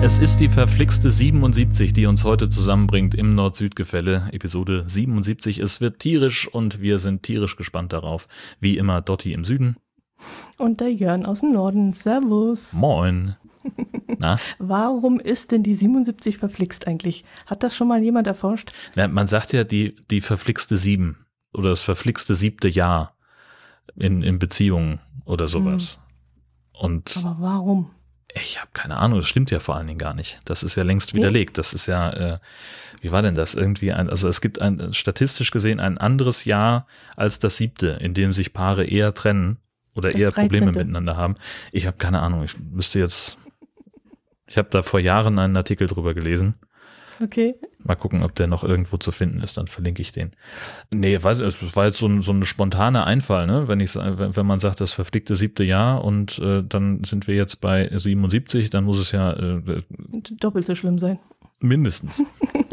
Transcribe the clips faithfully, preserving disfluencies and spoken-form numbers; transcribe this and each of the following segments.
Es ist die verflixte siebenundsiebzig, die uns heute zusammenbringt im Nord-Süd-Gefälle. Episode siebenundsiebzig. Es wird tierisch und wir sind tierisch gespannt darauf. Wie immer Dotti im Süden. Und der Jörn aus dem Norden. Servus. Moin. Na? Warum ist denn die siebenundsiebzig verflixt eigentlich? Hat das schon mal jemand erforscht? Ja, man sagt ja die, die verflixte sieben oder das verflixte siebte Jahr in, in Beziehungen oder sowas. Hm. Und Aber warum? Ich habe keine Ahnung, das stimmt ja vor allen Dingen gar nicht. Das ist ja längst widerlegt. Das ist ja, äh, wie war denn das? Irgendwie ein, also es gibt ein, statistisch gesehen ein anderes Jahr als das siebte, in dem sich Paare eher trennen oder das eher Probleme dreizehnte miteinander haben. Ich habe keine Ahnung, ich müsste jetzt, ich habe da vor Jahren einen Artikel drüber gelesen. Okay. Mal gucken, ob der noch irgendwo zu finden ist, dann verlinke ich den. Nee, weiß ich, es war jetzt so ein, so ein spontaner Einfall, ne? Wenn ich, wenn, wenn man sagt, das verflickte siebte Jahr und äh, dann sind wir jetzt bei siebenundsiebzig, dann muss es ja äh, doppelt so schlimm sein. Mindestens.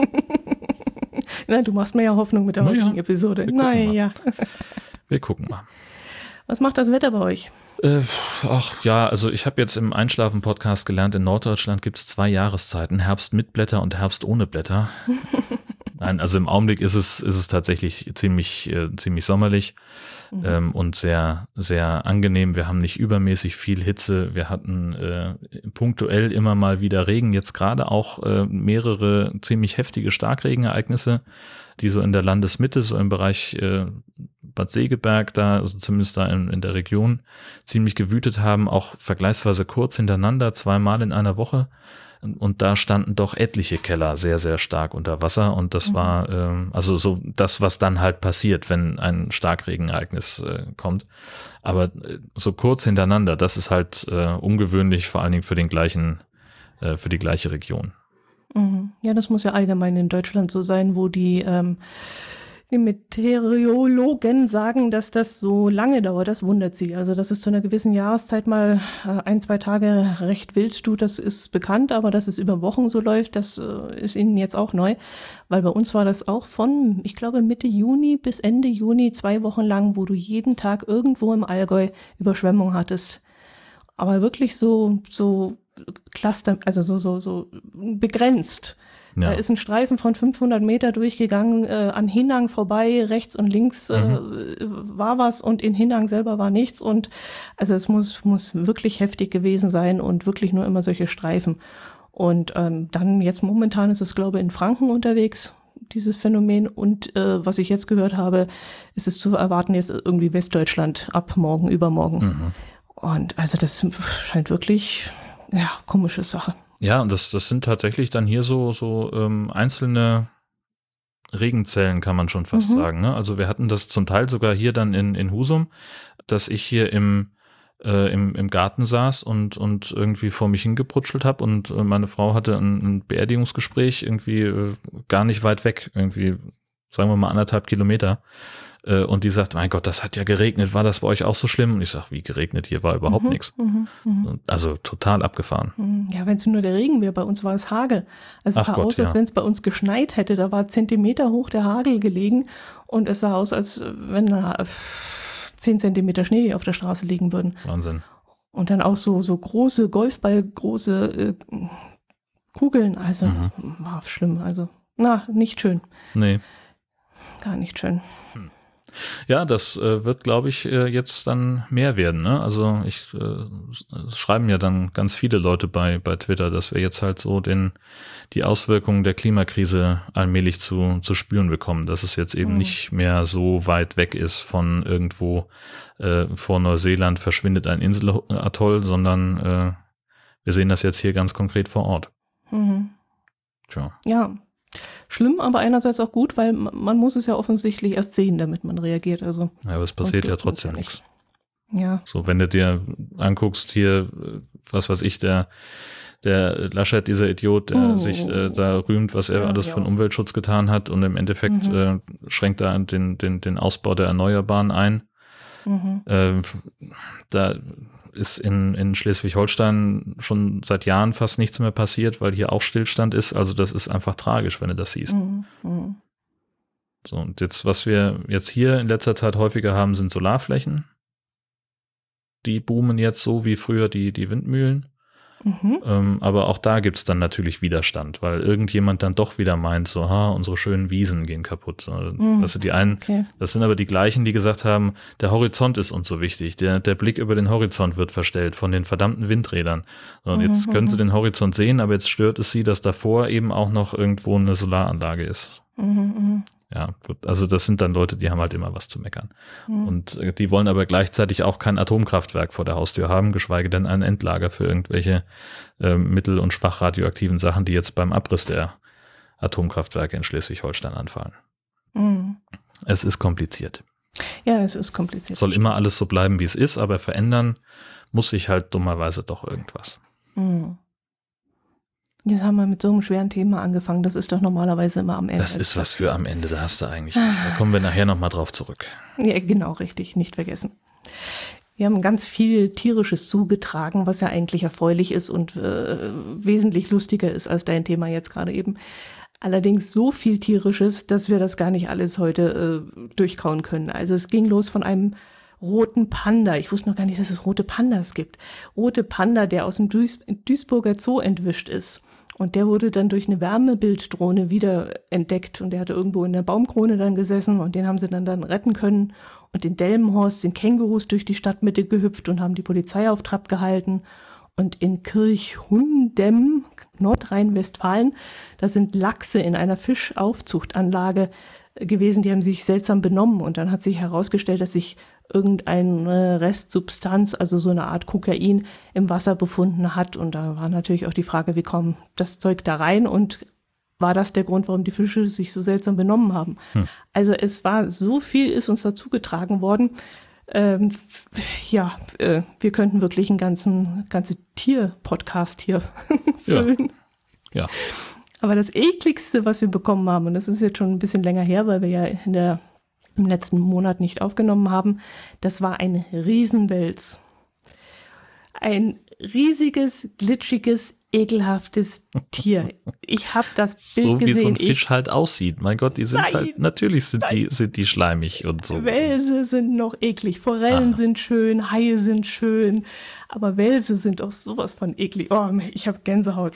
Na, du machst mir ja Hoffnung mit der Na heutigen ja, Episode. wir gucken Naja. Wir gucken mal. Was macht das Wetter bei euch? Äh, ach ja, also ich habe jetzt im Einschlafen-Podcast gelernt, in Norddeutschland gibt es zwei Jahreszeiten, Herbst mit Blätter und Herbst ohne Blätter. Nein, also im Augenblick ist es, ist es tatsächlich ziemlich, äh, ziemlich sommerlich mhm. ähm, und sehr, sehr angenehm. Wir haben nicht übermäßig viel Hitze. Wir hatten äh, punktuell immer mal wieder Regen, jetzt gerade auch äh, mehrere ziemlich heftige Starkregenereignisse, die so in der Landesmitte, so im Bereich äh, Bad Segeberg da, also zumindest da in, in der Region, ziemlich gewütet haben, auch vergleichsweise kurz hintereinander, zweimal in einer Woche. Und da standen doch etliche Keller sehr, sehr stark unter Wasser. Und das mhm. war ähm, also so das, was dann halt passiert, wenn ein Starkregenereignis äh, kommt. Aber äh, so kurz hintereinander, das ist halt äh, ungewöhnlich, vor allen Dingen für den gleichen, äh, für die gleiche Region. Mhm. Ja, das muss ja allgemein in Deutschland so sein, wo die ähm, Die Meteorologen sagen, dass das so lange dauert, das wundert sie. Also, dass es zu einer gewissen Jahreszeit mal äh, ein, zwei Tage recht wild tut, das ist bekannt, aber dass es über Wochen so läuft, das äh, ist ihnen jetzt auch neu, weil bei uns war das auch von, ich glaube, Mitte Juni bis Ende Juni, zwei Wochen lang, wo du jeden Tag irgendwo im Allgäu Überschwemmung hattest. Aber wirklich so, so Cluster, also so, so, so begrenzt. Ja. Da ist ein Streifen von fünfhundert Meter durchgegangen, äh, an Hinang vorbei, rechts und links äh, mhm. war was und in Hinang selber war nichts. Und also es muss, muss wirklich heftig gewesen sein und wirklich nur immer solche Streifen. Und ähm, dann jetzt momentan ist es, glaube ich, in Franken unterwegs, dieses Phänomen. Und äh, was ich jetzt gehört habe, ist es zu erwarten jetzt irgendwie Westdeutschland ab morgen, übermorgen. Mhm. Und also das scheint wirklich, ja, komische Sache. Ja, und das, das sind tatsächlich dann hier so, so ähm, einzelne Regenzellen, kann man schon fast mhm. sagen. Ne? Also wir hatten das zum Teil sogar hier dann in, in Husum, dass ich hier im, äh, im, im Garten saß und, und irgendwie vor mich hingeputschelt habe und äh, meine Frau hatte ein, ein Beerdigungsgespräch irgendwie äh, gar nicht weit weg, irgendwie, sagen wir mal, anderthalb Kilometer. Und die sagt, mein Gott, das hat ja geregnet, war das bei euch auch so schlimm? Und ich sage, wie geregnet? Hier war überhaupt mhm, nichts. Mhm, mh. Also total abgefahren. Ja, wenn es nur der Regen wäre, bei uns war es Hagel. Also es Ach sah Gott, aus, ja. als wenn es bei uns geschneit hätte. Da war Zentimeter hoch der Hagel gelegen und es sah aus, als wenn äh, zehn Zentimeter Schnee auf der Straße liegen würden. Wahnsinn. Und dann auch so, so große Golfball, große äh, Kugeln. Also mhm. das war schlimm. Also, na, nicht schön. Nee. Gar nicht schön. Hm. Ja, das äh, wird, glaube ich, äh, jetzt dann mehr werden. Ne? Also ich äh, schreiben ja dann ganz viele Leute bei bei Twitter, dass wir jetzt halt so den die Auswirkungen der Klimakrise allmählich zu zu spüren bekommen, dass es jetzt eben mhm. nicht mehr so weit weg ist von irgendwo äh, vor Neuseeland verschwindet ein Inselatoll, sondern äh, wir sehen das jetzt hier ganz konkret vor Ort. Mhm. Tja. Ja. Schlimm, aber einerseits auch gut, weil man muss es ja offensichtlich erst sehen, damit man reagiert. Also ja, aber es passiert ja trotzdem nichts. Ja. So, wenn du dir anguckst hier, was weiß ich, der der Laschet, dieser Idiot, der oh. sich äh, da rühmt, was er ja, alles ja. für den Umweltschutz getan hat und im Endeffekt mhm. äh, schränkt er den den den Ausbau der Erneuerbaren ein. Mhm. Äh, da ist in, in Schleswig-Holstein schon seit Jahren fast nichts mehr passiert, weil hier auch Stillstand ist. Also das ist einfach tragisch, wenn du das siehst. Mhm. Mhm. So, und jetzt, was wir jetzt hier in letzter Zeit häufiger haben, sind Solarflächen. Die boomen jetzt so wie früher die, die Windmühlen. Mhm. Ähm, aber auch da gibt's dann natürlich Widerstand, weil irgendjemand dann doch wieder meint, so, ha, unsere schönen Wiesen gehen kaputt. Mhm. Das sind die einen, Okay. das sind aber die gleichen, die gesagt haben, der Horizont ist uns so wichtig, der, der Blick über den Horizont wird verstellt von den verdammten Windrädern. Und jetzt Mhm, können mhm. sie den Horizont sehen, aber jetzt stört es sie, dass davor eben auch noch irgendwo eine Solaranlage ist. Mhm, mhm. Ja, gut. Also das sind dann Leute, die haben halt immer was zu meckern. Mhm. Und äh, die wollen aber gleichzeitig auch kein Atomkraftwerk vor der Haustür haben, geschweige denn ein Endlager für irgendwelche äh, mittel- und schwach radioaktiven Sachen, die jetzt beim Abriss der Atomkraftwerke in Schleswig-Holstein anfallen. Mhm. Es ist kompliziert. Ja, es ist kompliziert. Es soll immer alles so bleiben, wie es ist, aber verändern muss sich halt dummerweise doch irgendwas. Mhm. Jetzt haben wir mit so einem schweren Thema angefangen. Das ist doch normalerweise immer am Ende. Das ist was für am Ende, da hast du eigentlich recht. Da kommen wir nachher nochmal drauf zurück. Ja, genau, richtig. Nicht vergessen. Wir haben ganz viel Tierisches zugetragen, was ja eigentlich erfreulich ist und äh, wesentlich lustiger ist als dein Thema jetzt gerade eben. Allerdings so viel Tierisches, dass wir das gar nicht alles heute äh, durchkauen können. Also es ging los von einem roten Panda. Ich wusste noch gar nicht, dass es rote Pandas gibt. Rote Panda, der aus dem Duis- Duisburger Zoo entwischt ist. Und der wurde dann durch eine Wärmebilddrohne wieder entdeckt. Und der hatte irgendwo in der Baumkrone dann gesessen und den haben sie dann, dann retten können. Und in Delmenhorst sind Kängurus durch die Stadtmitte gehüpft und haben die Polizei auf Trab gehalten. Und in Kirchhundem, Nordrhein-Westfalen, da sind Lachse in einer Fischaufzuchtanlage gewesen, die haben sich seltsam benommen. Und dann hat sich herausgestellt, dass sich irgendeine Restsubstanz, also so eine Art Kokain, im Wasser befunden hat. Und da war natürlich auch die Frage, wie kommt das Zeug da rein? Und war das der Grund, warum die Fische sich so seltsam benommen haben? Hm. Also es war, so viel ist uns dazu getragen worden. Ähm, f- ja, äh, wir könnten wirklich einen ganzen ganze Tier-Podcast hier füllen. Ja. Aber das ekligste, was wir bekommen haben, und das ist jetzt schon ein bisschen länger her, weil wir ja in der, im letzten Monat nicht aufgenommen haben, das war ein Riesenwels. Ein riesiges, glitschiges, ekelhaftes Tier. Ich habe das Bild So wie gesehen. so ein Ich- Fisch halt aussieht. Mein Gott, die sind Nein, halt, natürlich sind nein. die, sind die schleimig und so. Welse sind noch eklig, Forellen Ah. sind schön, Haie sind schön, aber Welse sind auch sowas von eklig. Oh, ich habe Gänsehaut.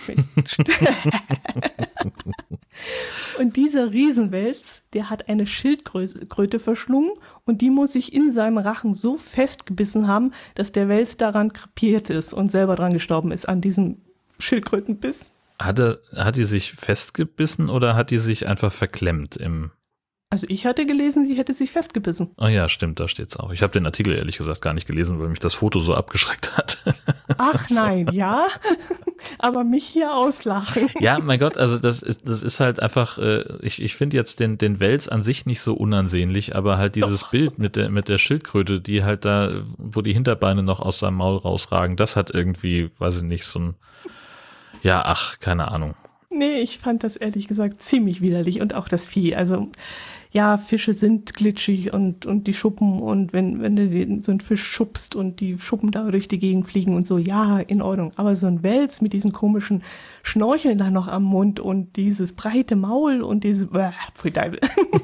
Und dieser Riesenwels, der hat eine Schildkröte verschlungen und die muss sich in seinem Rachen so festgebissen haben, dass der Wels daran krepiert ist und selber dran gestorben ist, an diesem Schildkrötenbiss. Hatte, hat die sich festgebissen oder hat die sich einfach verklemmt im. Also ich hatte gelesen, sie hätte sich festgebissen. Oh ja, stimmt, da steht's auch. Ich habe den Artikel ehrlich gesagt gar nicht gelesen, weil mich das Foto so abgeschreckt hat. Ach nein, ja, aber mich hier auslachen. Ja, mein Gott, also das ist, das ist halt einfach, äh, ich, ich finde jetzt den, den Wels an sich nicht so unansehnlich, aber halt dieses Doch. Bild mit der, mit der Schildkröte, die halt da, wo die Hinterbeine noch aus seinem Maul rausragen, das hat irgendwie, weiß ich nicht, so ein, ja, ach, keine Ahnung. Nee, ich fand das ehrlich gesagt ziemlich widerlich und auch das Vieh. Also ja, Fische sind glitschig und, und die Schuppen und wenn, wenn du den, so einen Fisch schubst und die Schuppen da durch die Gegend fliegen und so, ja, in Ordnung. Aber so ein Wels mit diesen komischen Schnorcheln da noch am Mund und dieses breite Maul und diese, äh, pfui Teufel.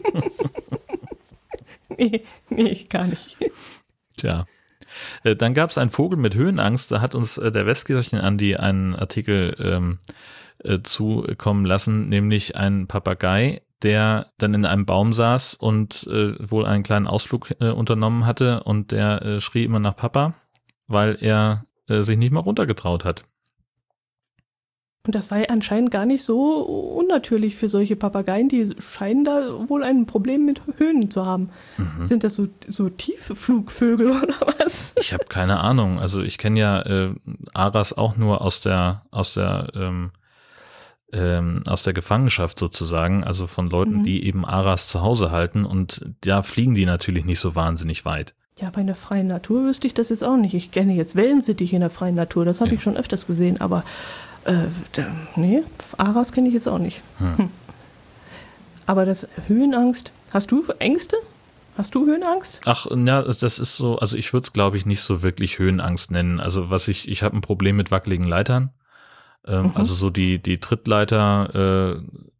nee, nee, gar nicht. Tja. Äh, Dann gab es einen Vogel mit Höhenangst, da hat uns äh, der Westkirchen-Andi einen Artikel ähm, äh, zukommen lassen, nämlich ein Papagei, der dann in einem Baum saß und äh, wohl einen kleinen Ausflug äh, unternommen hatte und der äh, schrie immer nach Papa, weil er äh, sich nicht mal runtergetraut hat. Und das sei anscheinend gar nicht so unnatürlich für solche Papageien, die scheinen da wohl ein Problem mit Höhen zu haben. Mhm. Sind das so, so tiefe Flugvögel oder was? Ich habe keine Ahnung. Also ich kenne ja äh, Aras auch nur aus der aus der ähm, ähm, aus der Gefangenschaft sozusagen, also von Leuten, Mhm. die eben Aras zu Hause halten und da fliegen die natürlich nicht so wahnsinnig weit. Ja, aber in der freien Natur wüsste ich das jetzt auch nicht. Ich kenne jetzt Wellensittiche in der freien Natur, das habe Ja. ich schon öfters gesehen, aber äh, da, nee, Aras kenne ich jetzt auch nicht. Hm. Hm. Aber das Höhenangst, hast du Ängste? Hast du Höhenangst? Ach, ja, das ist so, also ich würde es, glaube ich, nicht so wirklich Höhenangst nennen. Also was ich, ich habe ein Problem mit wackeligen Leitern. Ähm, Mhm. Also so die, die Trittleiter, äh,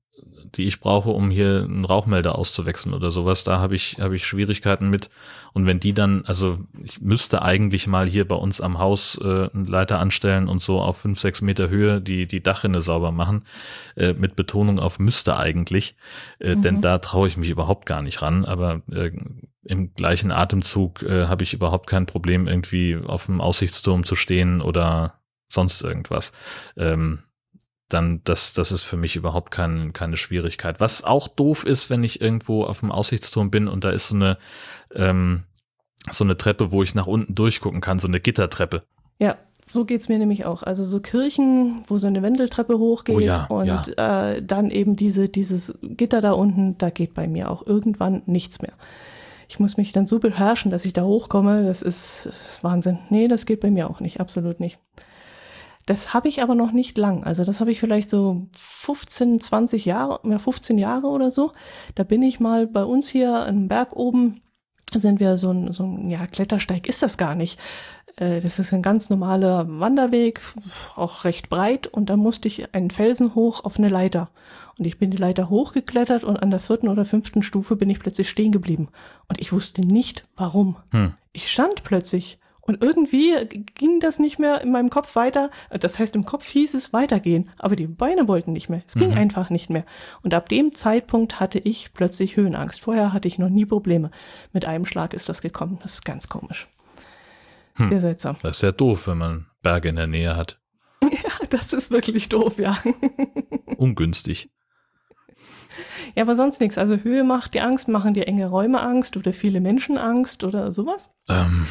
die ich brauche, um hier einen Rauchmelder auszuwechseln oder sowas, da habe ich, habe ich Schwierigkeiten mit. Und wenn die dann, also ich müsste eigentlich mal hier bei uns am Haus äh, einen Leiter anstellen und so auf fünf, sechs Meter Höhe die, die Dachrinne sauber machen, äh, mit Betonung auf müsste eigentlich, äh, mhm. denn da traue ich mich überhaupt gar nicht ran, aber äh, im gleichen Atemzug äh, habe ich überhaupt kein Problem, irgendwie auf dem Aussichtsturm zu stehen oder sonst irgendwas. Ähm, dann, das, das ist für mich überhaupt kein, keine Schwierigkeit. Was auch doof ist, wenn ich irgendwo auf dem Aussichtsturm bin und da ist so eine, ähm, so eine Treppe, wo ich nach unten durchgucken kann, so eine Gittertreppe. Ja, so geht's mir nämlich auch. Also so Kirchen, wo so eine Wendeltreppe hochgeht oh ja, und ja. Äh, dann eben diese, dieses Gitter da unten, da geht bei mir auch irgendwann nichts mehr. Ich muss mich dann so beherrschen, dass ich da hochkomme. Das ist, das ist Wahnsinn. Nee, das geht bei mir auch nicht, absolut nicht. Das habe ich aber noch nicht lang. Also das habe ich vielleicht so fünfzehn, zwanzig Jahre, ja fünfzehn Jahre oder so. Da bin ich mal bei uns hier am Berg oben, sind wir so ein, so ein ja, Klettersteig ist das gar nicht. Das ist ein ganz normaler Wanderweg, auch recht breit. Und da musste ich einen Felsen hoch auf eine Leiter. Und ich bin die Leiter hochgeklettert und an der vierten oder fünften Stufe bin ich plötzlich stehen geblieben. Und ich wusste nicht, warum. Hm. Ich stand plötzlich. Und irgendwie ging das nicht mehr in meinem Kopf weiter. Das heißt, im Kopf hieß es weitergehen, aber die Beine wollten nicht mehr. Es ging mhm. einfach nicht mehr. Und ab dem Zeitpunkt hatte ich plötzlich Höhenangst. Vorher hatte ich noch nie Probleme. Mit einem Schlag ist das gekommen. Das ist ganz komisch. Hm. Sehr seltsam. Das ist ja doof, wenn man Berge in der Nähe hat. Ja, das ist wirklich doof, ja. Ungünstig. Ja, aber sonst nichts. Also Höhe macht dir Angst, machen dir enge Räume Angst oder viele Menschen Angst oder sowas? Ähm...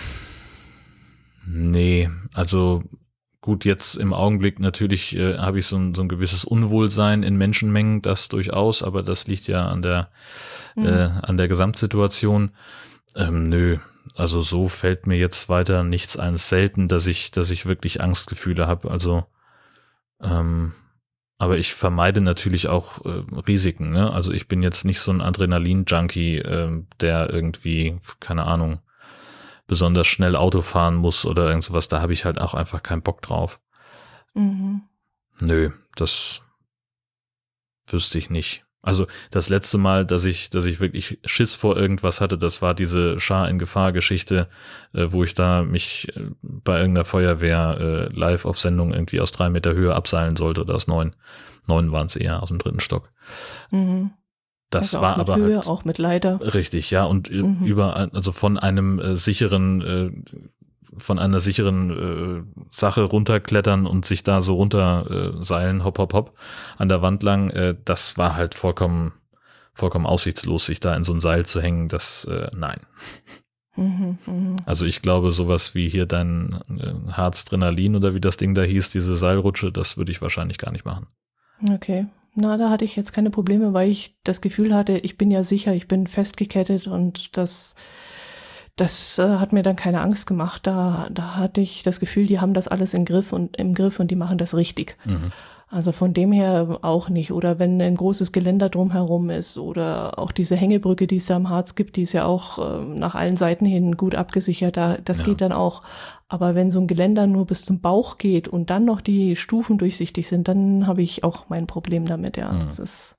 Nee, also gut, jetzt im Augenblick natürlich äh, habe ich so ein, so ein gewisses Unwohlsein in Menschenmengen, das durchaus, aber das liegt ja an der, mhm. äh, an der Gesamtsituation. Ähm, nö, also so fällt mir jetzt weiter nichts ein. Selten, dass ich, dass ich wirklich Angstgefühle habe. Also, ähm, aber ich vermeide natürlich auch äh, Risiken. Ne? Also ich bin jetzt nicht so ein Adrenalin-Junkie, äh, der irgendwie, keine Ahnung, besonders schnell Auto fahren muss oder irgend sowas, da habe ich halt auch einfach keinen Bock drauf. Mhm. Nö, das wüsste ich nicht. Also das letzte Mal, dass ich, dass ich wirklich Schiss vor irgendwas hatte, das war diese Schar in Gefahr-Geschichte, äh, wo ich da mich äh, bei irgendeiner Feuerwehr äh, live auf Sendung irgendwie aus drei Meter Höhe abseilen sollte oder aus neun. Neun waren es eher, aus dem dritten Stock. Mhm. Das also war auch mit aber Höhe, halt, auch mit Leiter. Richtig, ja, und mhm. über, also von einem äh, sicheren, äh, von einer sicheren äh, Sache runterklettern und sich da so runter äh, seilen, hopp, hopp, hopp, an der Wand lang, äh, das war halt vollkommen, vollkommen aussichtslos, sich da in so ein Seil zu hängen, das, äh, nein. Mhm, mh. Also ich glaube, sowas wie hier dein äh, Harzdrenalin oder wie das Ding da hieß, diese Seilrutsche, das würde ich wahrscheinlich gar nicht machen. Okay. Na, da hatte ich jetzt keine Probleme, weil ich das Gefühl hatte, ich bin ja sicher, ich bin festgekettet und das, das äh, hat mir dann keine Angst gemacht. Da, da hatte ich das Gefühl, die haben das alles im Griff und im Griff und die machen das richtig. Mhm. Also von dem her auch nicht. Oder wenn ein großes Geländer drumherum ist oder auch diese Hängebrücke, die es da im Harz gibt, die ist ja auch äh, nach allen Seiten hin gut abgesichert. Da, das ja. geht dann auch. Aber wenn so ein Geländer nur bis zum Bauch geht und dann noch die Stufen durchsichtig sind, dann habe ich auch mein Problem damit. Ja, mhm. das ist.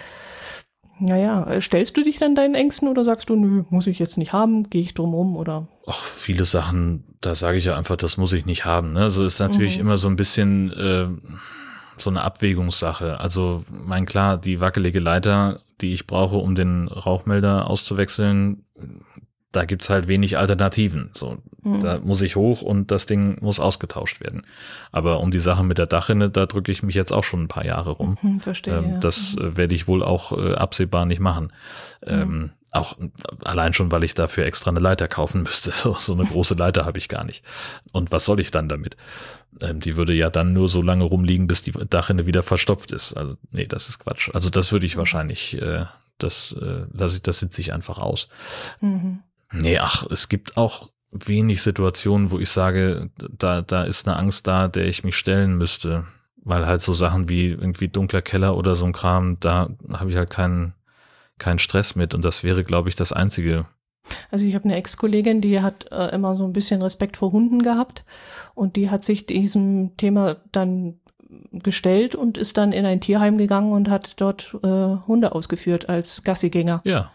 Naja, stellst du dich dann deinen Ängsten oder sagst du, nö, muss ich jetzt nicht haben, gehe ich drum rum oder? Ach, viele Sachen, da sage ich ja einfach, das muss ich nicht haben. Ne? Also ist natürlich mhm. immer so ein bisschen äh, so eine Abwägungssache. Also mein klar, die wackelige Leiter, die ich brauche, um den Rauchmelder auszuwechseln, da gibt's halt wenig Alternativen. So, mhm. da muss ich hoch und das Ding muss ausgetauscht werden. Aber um die Sache mit der Dachrinne, da drücke ich mich jetzt auch schon ein paar Jahre rum. Mhm, verstehe. Ähm, ja. Das mhm. äh, werde ich wohl auch äh, absehbar nicht machen. Ähm, mhm. Auch allein schon, weil ich dafür extra eine Leiter kaufen müsste. So, so eine große Leiter habe ich gar nicht. Und was soll ich dann damit? Ähm, die würde ja dann nur so lange rumliegen, bis die Dachrinne wieder verstopft ist. Also nee, das ist Quatsch. Also das würde ich wahrscheinlich, äh, das äh, lasse ich, das sitze ich einfach aus. Mhm. Nee, ach, es gibt auch wenig Situationen, wo ich sage, da, da ist eine Angst da, der ich mich stellen müsste. Weil halt so Sachen wie irgendwie dunkler Keller oder so ein Kram, da habe ich halt keinen keinen Stress mit. Und das wäre, glaube ich, das Einzige. Also ich habe eine Ex-Kollegin, die hat äh, immer so ein bisschen Respekt vor Hunden gehabt. Und die hat sich diesem Thema dann gestellt und ist dann in ein Tierheim gegangen und hat dort äh, Hunde ausgeführt als Gassigänger. Ja.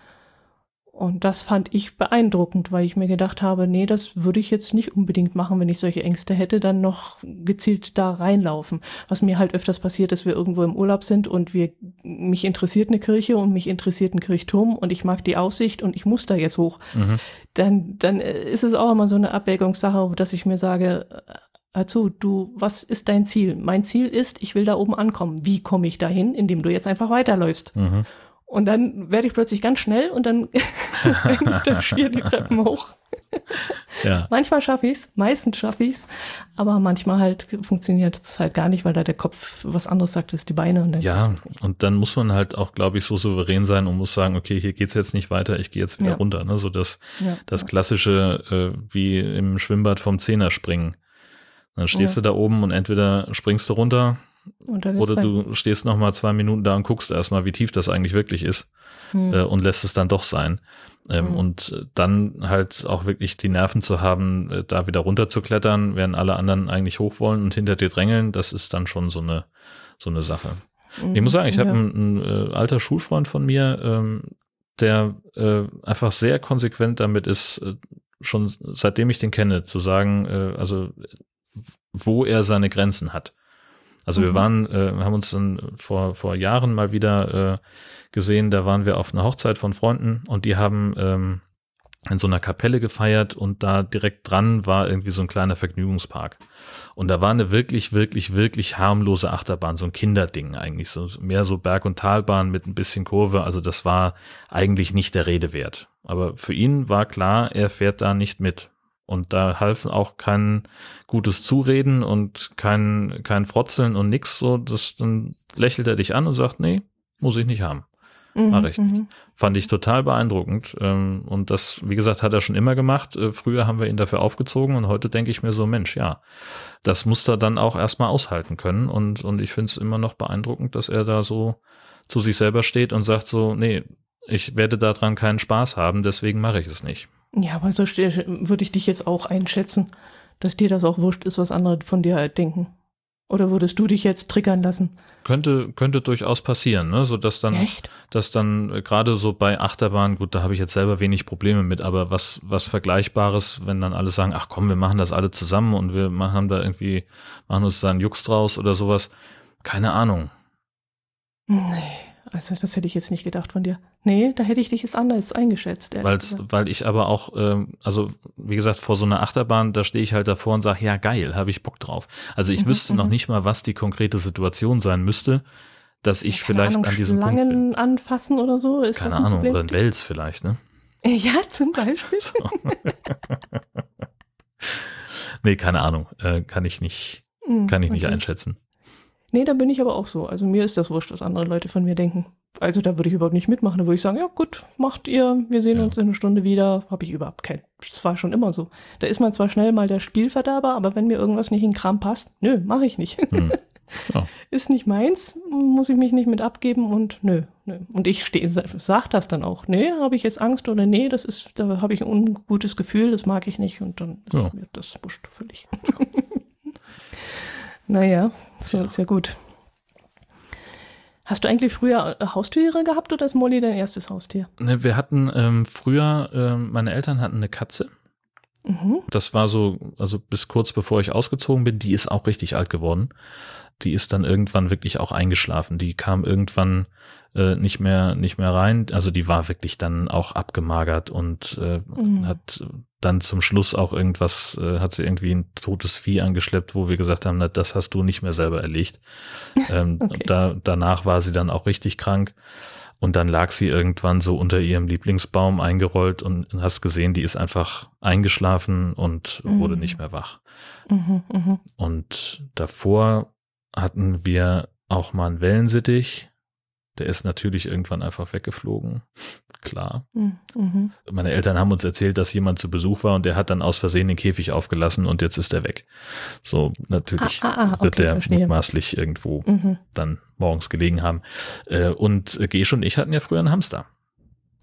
Und das fand ich beeindruckend, weil ich mir gedacht habe, nee, das würde ich jetzt nicht unbedingt machen, wenn ich solche Ängste hätte, dann noch gezielt da reinlaufen. Was mir halt öfters passiert, dass wir irgendwo im Urlaub sind und wir, mich interessiert eine Kirche und mich interessiert ein Kirchturm und ich mag die Aussicht und ich muss da jetzt hoch. Mhm. Dann, dann ist es auch immer so eine Abwägungssache, dass ich mir sage, also du, was ist dein Ziel? Mein Ziel ist, ich will da oben ankommen. Wie komme ich dahin? Indem du jetzt einfach weiterläufst. Mhm. Und dann werde ich plötzlich ganz schnell und dann renne ich dann schier die Treppen hoch. Ja. Manchmal schaffe ich es, meistens schaffe ich es, aber manchmal halt funktioniert es halt gar nicht, weil da der Kopf was anderes sagt als die Beine. Und dann ja, und dann muss man halt auch, glaube ich, so souverän sein und muss sagen, okay, hier geht's jetzt nicht weiter, ich gehe jetzt wieder ja. runter. Ne? So das, ja, das ja. klassische, äh, wie im Schwimmbad vom Zehner springen. Dann stehst ja. du da oben und entweder springst du runter oder du stehst noch mal zwei Minuten da und guckst erstmal, wie tief das eigentlich wirklich ist hm. äh, und lässt es dann doch sein. Ähm, hm. Und dann halt auch wirklich die Nerven zu haben, äh, da wieder runter zu klettern, während alle anderen eigentlich hoch wollen und hinter dir drängeln, das ist dann schon so eine, so eine Sache. Hm. Ich muss sagen, ich ja. habe einen, einen äh, alter Schulfreund von mir, ähm, der äh, einfach sehr konsequent damit ist, äh, schon seitdem ich den kenne, zu sagen, äh, also wo er seine Grenzen hat. Also wir waren, äh, haben uns dann vor vor Jahren mal wieder äh, gesehen, da waren wir auf einer Hochzeit von Freunden und die haben ähm, in so einer Kapelle gefeiert und da direkt dran war irgendwie so ein kleiner Vergnügungspark. Und da war eine wirklich, wirklich, wirklich harmlose Achterbahn, so ein Kinderding eigentlich, so mehr so Berg- und Talbahn mit ein bisschen Kurve, also das war eigentlich nicht der Rede wert. Aber für ihn war klar, er fährt da nicht mit. Und da half auch kein gutes Zureden und kein, kein Frotzeln und nix so. Das, dann lächelt er dich an und sagt, nee, muss ich nicht haben. Mhm, Mach ich nicht. Fand ich total beeindruckend. Und das, wie gesagt, hat er schon immer gemacht. Früher haben wir ihn dafür aufgezogen und heute denke ich mir so, Mensch, ja, das muss er dann auch erstmal aushalten können. Und, und ich finde es immer noch beeindruckend, dass er da so zu sich selber steht und sagt so, nee, ich werde daran keinen Spaß haben, deswegen mache ich es nicht. Ja, aber so würde ich dich jetzt auch einschätzen, dass dir das auch wurscht ist, was andere von dir halt denken. Oder würdest du dich jetzt triggern lassen? Könnte, könnte durchaus passieren, ne? So dass dann, Echt? dass dann äh, gerade so bei Achterbahn, gut, da habe ich jetzt selber wenig Probleme mit, aber was, was Vergleichbares, wenn dann alle sagen, ach komm, wir machen das alle zusammen und wir machen da irgendwie, machen uns da einen Jux draus oder sowas. Keine Ahnung. Nee. Also das hätte ich jetzt nicht gedacht von dir. Nee, da hätte ich dich jetzt anders eingeschätzt. Weil's, weil ich aber auch, ähm, also wie gesagt, vor so einer Achterbahn, da stehe ich halt davor und sage, ja geil, habe ich Bock drauf. Also ich mhm, wüsste m- noch nicht mal, was die konkrete Situation sein müsste, dass ich ja, vielleicht Ahnung, an diesem Schlangen Punkt bin. Anfassen oder so? Ist keine das ein Ahnung, Problem? oder ein Wels vielleicht, ne? Ja, zum Beispiel. So. Nee, keine Ahnung, äh, kann ich nicht, kann ich nicht okay. einschätzen. Nee, da bin ich aber auch so. Also mir ist das wurscht, was andere Leute von mir denken. Also da würde ich überhaupt nicht mitmachen. Da würde ich sagen, ja gut, macht ihr, wir sehen ja. uns in einer Stunde wieder. Habe ich überhaupt kein, das war schon immer so. Da ist man zwar schnell mal der Spielverderber, aber wenn mir irgendwas nicht in den Kram passt, nö, mache ich nicht. Hm. Oh. Ist nicht meins, muss ich mich nicht mit abgeben und nö. nö. Und ich stehe, sag das dann auch. Nee, habe ich jetzt Angst oder nee, das ist, da habe ich ein ungutes Gefühl, das mag ich nicht und dann ist ja. mir das wurscht völlig. Ja. Naja, so ja. ist ja gut. Hast du eigentlich früher Haustiere gehabt oder ist Molly dein erstes Haustier? Ne, wir hatten ähm, früher, ähm, meine Eltern hatten eine Katze. Mhm. Das war so, also bis kurz bevor ich ausgezogen bin, die ist auch richtig alt geworden. Die ist dann irgendwann wirklich auch eingeschlafen. Die kam irgendwann äh, nicht mehr nicht mehr rein. Also die war wirklich dann auch abgemagert und äh, mhm. hat dann zum Schluss auch irgendwas, äh, hat sie irgendwie ein totes Vieh angeschleppt, wo wir gesagt haben, na, das hast du nicht mehr selber erlegt. Ähm, okay. da, danach war sie dann auch richtig krank. Und dann lag sie irgendwann so unter ihrem Lieblingsbaum eingerollt und hast gesehen, die ist einfach eingeschlafen und mhm. wurde nicht mehr wach. Mhm, mh. Und davor hatten wir auch mal einen Wellensittich. Der ist natürlich irgendwann einfach weggeflogen. Klar. Mhm. Meine Eltern haben uns erzählt, dass jemand zu Besuch war und der hat dann aus Versehen den Käfig aufgelassen und jetzt ist er weg. So, natürlich ah, ah, okay, wird der verstehe. mutmaßlich irgendwo mhm. dann morgens gelegen haben. Und Gesch und ich hatten ja früher einen Hamster.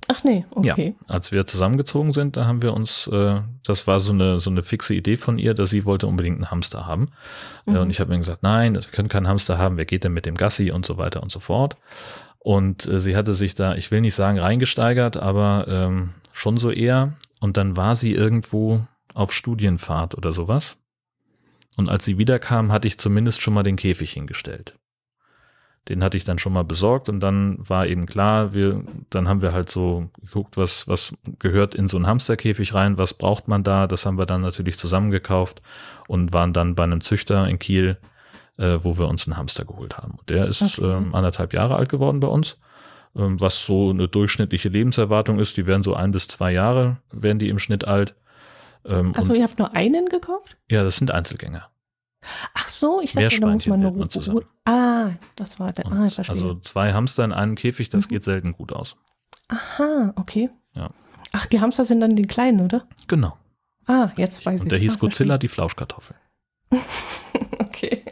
Ach nee, okay. Ja, als wir zusammengezogen sind, da haben wir uns, äh, das war so eine so eine fixe Idee von ihr, dass sie wollte unbedingt einen Hamster haben. Mhm. Äh, und ich habe mir gesagt, nein, wir können keinen Hamster haben, wer geht denn mit dem Gassi und so weiter und so fort. Und äh, sie hatte sich da, ich will nicht sagen reingesteigert, aber ähm, schon so eher. Und dann war sie irgendwo auf Studienfahrt oder sowas. Und als sie wiederkam, hatte ich zumindest schon mal den Käfig hingestellt. Den hatte ich dann schon mal besorgt und dann war eben klar, wir, dann haben wir halt so geguckt, was, was gehört in so einen Hamsterkäfig rein, was braucht man da, das haben wir dann natürlich zusammengekauft und waren dann bei einem Züchter in Kiel, äh, wo wir uns einen Hamster geholt haben. Der ist okay. ähm, anderthalb Jahre alt geworden bei uns, ähm, was so eine durchschnittliche Lebenserwartung ist, die werden so ein bis zwei Jahre, werden die im Schnitt alt. Ähm, also ihr habt nur einen gekauft? Ja, das sind Einzelgänger. Ach so, ich dachte, da muss man nur man zusammen. Ah, das war der. Ah, ich verstehe. Also zwei Hamster in einem Käfig, das mhm. geht selten gut aus. Aha, okay. Ja. Ach, die Hamster sind dann die kleinen, oder? Genau. Ah, jetzt weiß ich. Und der hieß ah, Godzilla, die Flauschkartoffel. Okay.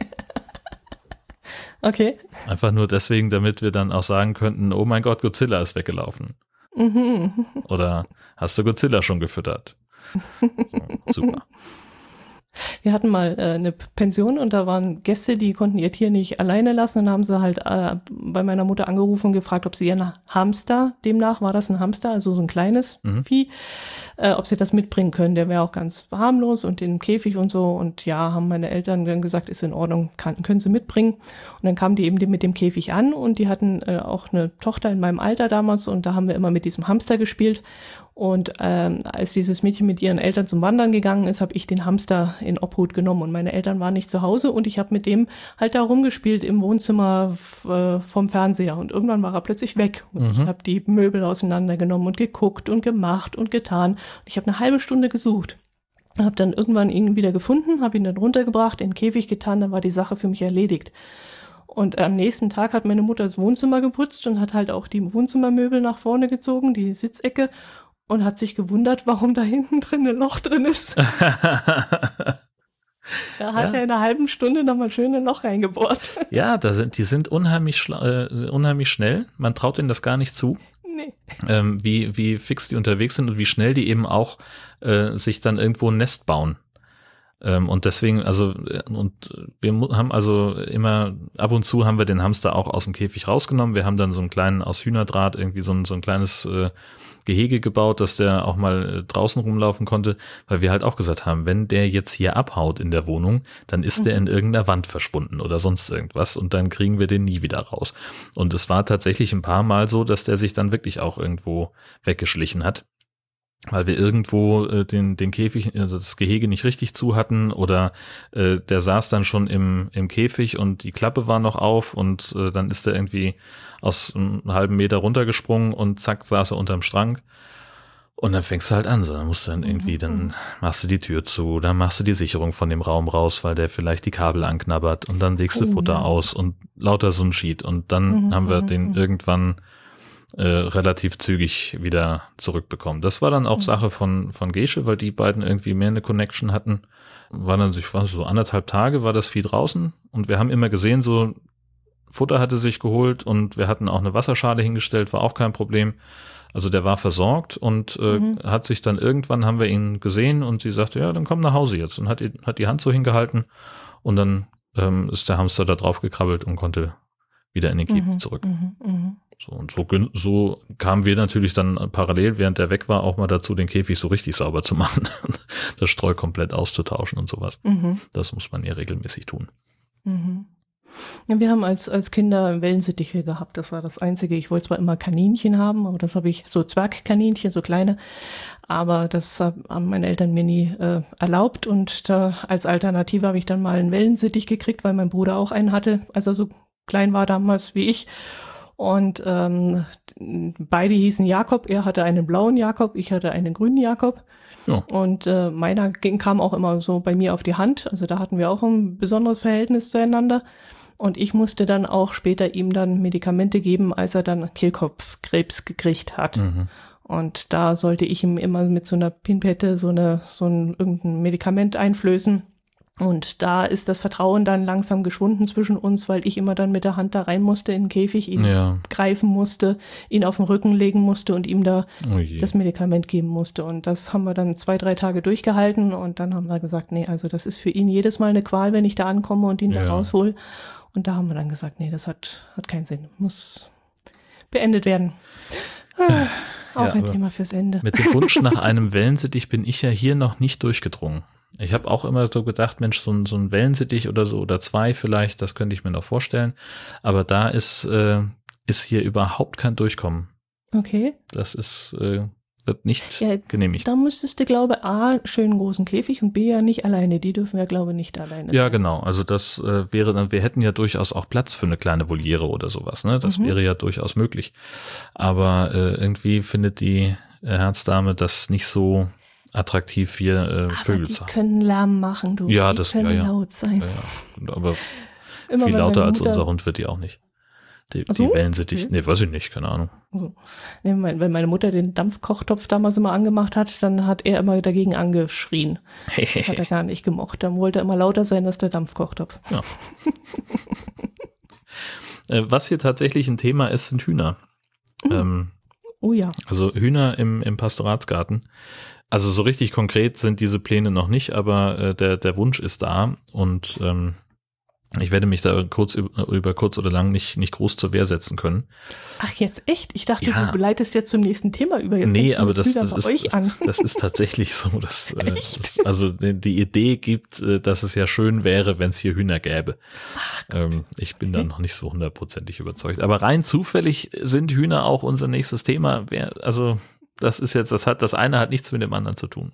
Okay. Einfach nur deswegen, damit wir dann auch sagen könnten, oh mein Gott, Godzilla ist weggelaufen. Mhm. Oder hast du Godzilla schon gefüttert? So, super. Wir hatten mal äh, eine Pension und da waren Gäste, die konnten ihr Tier nicht alleine lassen und dann haben sie halt äh, bei meiner Mutter angerufen und gefragt, ob sie ihren Hamster, demnach war das ein Hamster, also so ein kleines mhm. Vieh, äh, ob sie das mitbringen können. Der wäre auch ganz harmlos und in Käfig und so und ja, haben meine Eltern dann gesagt, ist in Ordnung, kann, können sie mitbringen. Und dann kamen die eben mit dem Käfig an und die hatten äh, auch eine Tochter in meinem Alter damals und da haben wir immer mit diesem Hamster gespielt. Und ähm, als dieses Mädchen mit ihren Eltern zum Wandern gegangen ist, habe ich den Hamster in Obhut genommen und meine Eltern waren nicht zu Hause und ich habe mit dem halt da rumgespielt im Wohnzimmer f- äh, vom Fernseher und irgendwann war er plötzlich weg und mhm. ich habe die Möbel auseinandergenommen und geguckt und gemacht und getan und ich habe eine halbe Stunde gesucht. Habe dann irgendwann ihn wieder gefunden, habe ihn dann runtergebracht, in den Käfig getan, dann war die Sache für mich erledigt. Und am nächsten Tag hat meine Mutter das Wohnzimmer geputzt und hat halt auch die Wohnzimmermöbel nach vorne gezogen, die Sitzecke. Und hat sich gewundert, warum da hinten drin ein Loch drin ist. Da hat ja. er in einer halben Stunde nochmal schön ein Loch reingebohrt. Ja, da sind, die sind unheimlich, schla- äh, unheimlich schnell. Man traut ihnen das gar nicht zu. Nee. Ähm, wie, wie fix die unterwegs sind und wie schnell die eben auch äh, sich dann irgendwo ein Nest bauen. Ähm, und deswegen, also, und wir haben also immer, ab und zu haben wir den Hamster auch aus dem Käfig rausgenommen. Wir haben dann so einen kleinen, aus Hühnerdraht irgendwie so ein, so ein kleines äh, Gehege gebaut, dass der auch mal äh, draußen rumlaufen konnte, weil wir halt auch gesagt haben, wenn der jetzt hier abhaut in der Wohnung, dann ist mhm. der in irgendeiner Wand verschwunden oder sonst irgendwas und dann kriegen wir den nie wieder raus. Und es war tatsächlich ein paar Mal so, dass der sich dann wirklich auch irgendwo weggeschlichen hat, weil wir irgendwo äh, den den Käfig, also das Gehege nicht richtig zu hatten oder äh, der saß dann schon im im Käfig und die Klappe war noch auf und äh, dann ist der irgendwie aus einem halben Meter runtergesprungen und zack saß er unterm Schrank und dann fängst du halt an, so dann musst du dann irgendwie, dann machst du die Tür zu, dann machst du die Sicherung von dem Raum raus, weil der vielleicht die Kabel anknabbert und dann legst du oh, Futter ja. aus und lauter so ein Schied und dann mhm, haben wir den mhm. irgendwann Äh, relativ zügig wieder zurückbekommen. Das war dann auch mhm. Sache von von Gesche, weil die beiden irgendwie mehr eine Connection hatten. War dann, ich war so anderthalb Tage, war das Vieh draußen und wir haben immer gesehen, so Futter hatte sich geholt und wir hatten auch eine Wasserschale hingestellt, war auch kein Problem. Also der war versorgt und äh, mhm. hat sich dann irgendwann, haben wir ihn gesehen und sie sagte, ja, dann komm nach Hause jetzt und hat die, hat die Hand so hingehalten und dann ähm, ist der Hamster da drauf gekrabbelt und konnte wieder in den Käfig mhm. zurück. Mhm. Mhm. So, und so, so kamen wir natürlich dann parallel, während der weg war, auch mal dazu, den Käfig so richtig sauber zu machen, das Streu komplett auszutauschen und sowas. Mhm. Das muss man ja regelmäßig tun. Mhm. Ja, wir haben als, als Kinder Wellensittiche gehabt, das war das Einzige. Ich wollte zwar immer Kaninchen haben, aber das habe ich, so Zwergkaninchen, so kleine, aber das haben meine Eltern mir nie äh, erlaubt und da als Alternative habe ich dann mal einen Wellensittich gekriegt, weil mein Bruder auch einen hatte, als er so klein war damals wie ich. Und ähm, beide hießen Jakob. Er hatte einen blauen Jakob, ich hatte einen grünen Jakob. Ja. Und äh, meiner ging, kam auch immer so bei mir auf die Hand. Also da hatten wir auch ein besonderes Verhältnis zueinander. Und ich musste dann auch später ihm dann Medikamente geben, als er dann Kehlkopfkrebs gekriegt hat. Mhm. Und da sollte ich ihm immer mit so einer Pinpette so eine so ein irgendein Medikament einflößen. Und da ist das Vertrauen dann langsam geschwunden zwischen uns, weil ich immer dann mit der Hand da rein musste in den Käfig, ihn Ja. greifen musste, ihn auf den Rücken legen musste und ihm da Oh je. das Medikament geben musste. Und das haben wir dann zwei, drei Tage durchgehalten und dann haben wir gesagt, nee, also das ist für ihn jedes Mal eine Qual, wenn ich da ankomme und ihn da Ja. raushol. Und da haben wir dann gesagt, nee, das hat, hat keinen Sinn, muss beendet werden. Ah, auch Ja, ein aber Thema fürs Ende. Mit dem Wunsch nach einem Wellensittich bin ich ja hier noch nicht durchgedrungen. Ich habe auch immer so gedacht, Mensch, so ein, so ein Wellensittich oder so oder zwei vielleicht, das könnte ich mir noch vorstellen. Aber da ist, äh, ist hier überhaupt kein Durchkommen. Okay. Das ist, äh, wird nicht Ja, genehmigt. da müsstest du, glaube A, schön großen Käfig und B, ja nicht alleine. Die dürfen wir, glaube ich, nicht alleine. Ja, genau. Also das äh, wäre dann, wir hätten ja durchaus auch Platz für eine kleine Voliere oder sowas. Ne? Das Mhm. wäre ja durchaus möglich. Aber äh, irgendwie findet die äh, Herzdame das nicht so attraktiv, hier äh, Aber Vögel die zu haben. können Lärm machen, du. Ja, die das- können ja, ja. laut sein. Ja, ja. Aber Immer viel wenn lauter meine als Mutter- unser Hund wird die auch nicht. Die, Ach die so? Wellensittich, Okay. nee, weiß ich nicht, keine Ahnung. Also, nee, mein, wenn meine Mutter den Dampfkochtopf damals immer angemacht hat, dann hat er immer dagegen angeschrien. Das hat er gar nicht gemocht. Dann wollte er immer lauter sein als der Dampfkochtopf. Äh, was hier tatsächlich ein Thema ist, sind Hühner. Mhm. Ähm, Oh ja. Also Hühner im, im Pastoratsgarten. Also so richtig konkret sind diese Pläne noch nicht, aber äh, der, der Wunsch ist da und ähm, ich werde mich da kurz über, über kurz oder lang nicht, nicht groß zur Wehr setzen können. Ach, jetzt echt? Ich dachte, Ja. du leitest jetzt zum nächsten Thema über. Jetzt Nee, fängst du aber mit das, Hühnern das, bei ist, euch an. das ist tatsächlich so. Dass, äh, Echt? das, also die die Idee gibt, äh, dass es ja schön wäre, wenn es hier Hühner gäbe. Ähm, ich bin da noch nicht so hundertprozentig überzeugt. Aber rein zufällig sind Hühner auch unser nächstes Thema. Wer, also das ist jetzt, das hat, das eine hat nichts mit dem anderen zu tun.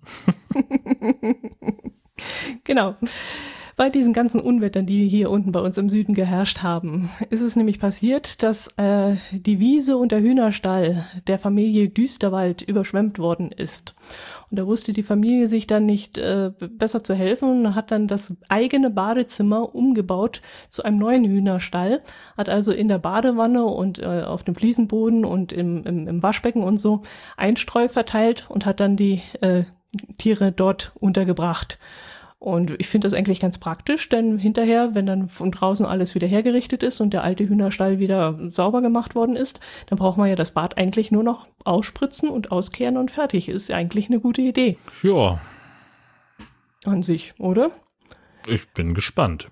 Genau. Bei diesen ganzen Unwettern, die hier unten bei uns im Süden geherrscht haben, ist es nämlich passiert, dass äh, die Wiese und der Hühnerstall der Familie Düsterwald überschwemmt worden ist. Und da wusste die Familie sich dann nicht äh, besser zu helfen und hat dann das eigene Badezimmer umgebaut zu einem neuen Hühnerstall, hat also in der Badewanne und äh, auf dem Fliesenboden und im, im, im Waschbecken und so Einstreu verteilt und hat dann die äh, Tiere dort untergebracht. Und ich finde das eigentlich ganz praktisch, denn hinterher, wenn dann von draußen alles wieder hergerichtet ist und der alte Hühnerstall wieder sauber gemacht worden ist, dann braucht man ja das Bad eigentlich nur noch ausspritzen und auskehren und fertig. Ist eigentlich eine gute Idee Ja, an sich, oder? ich bin gespannt.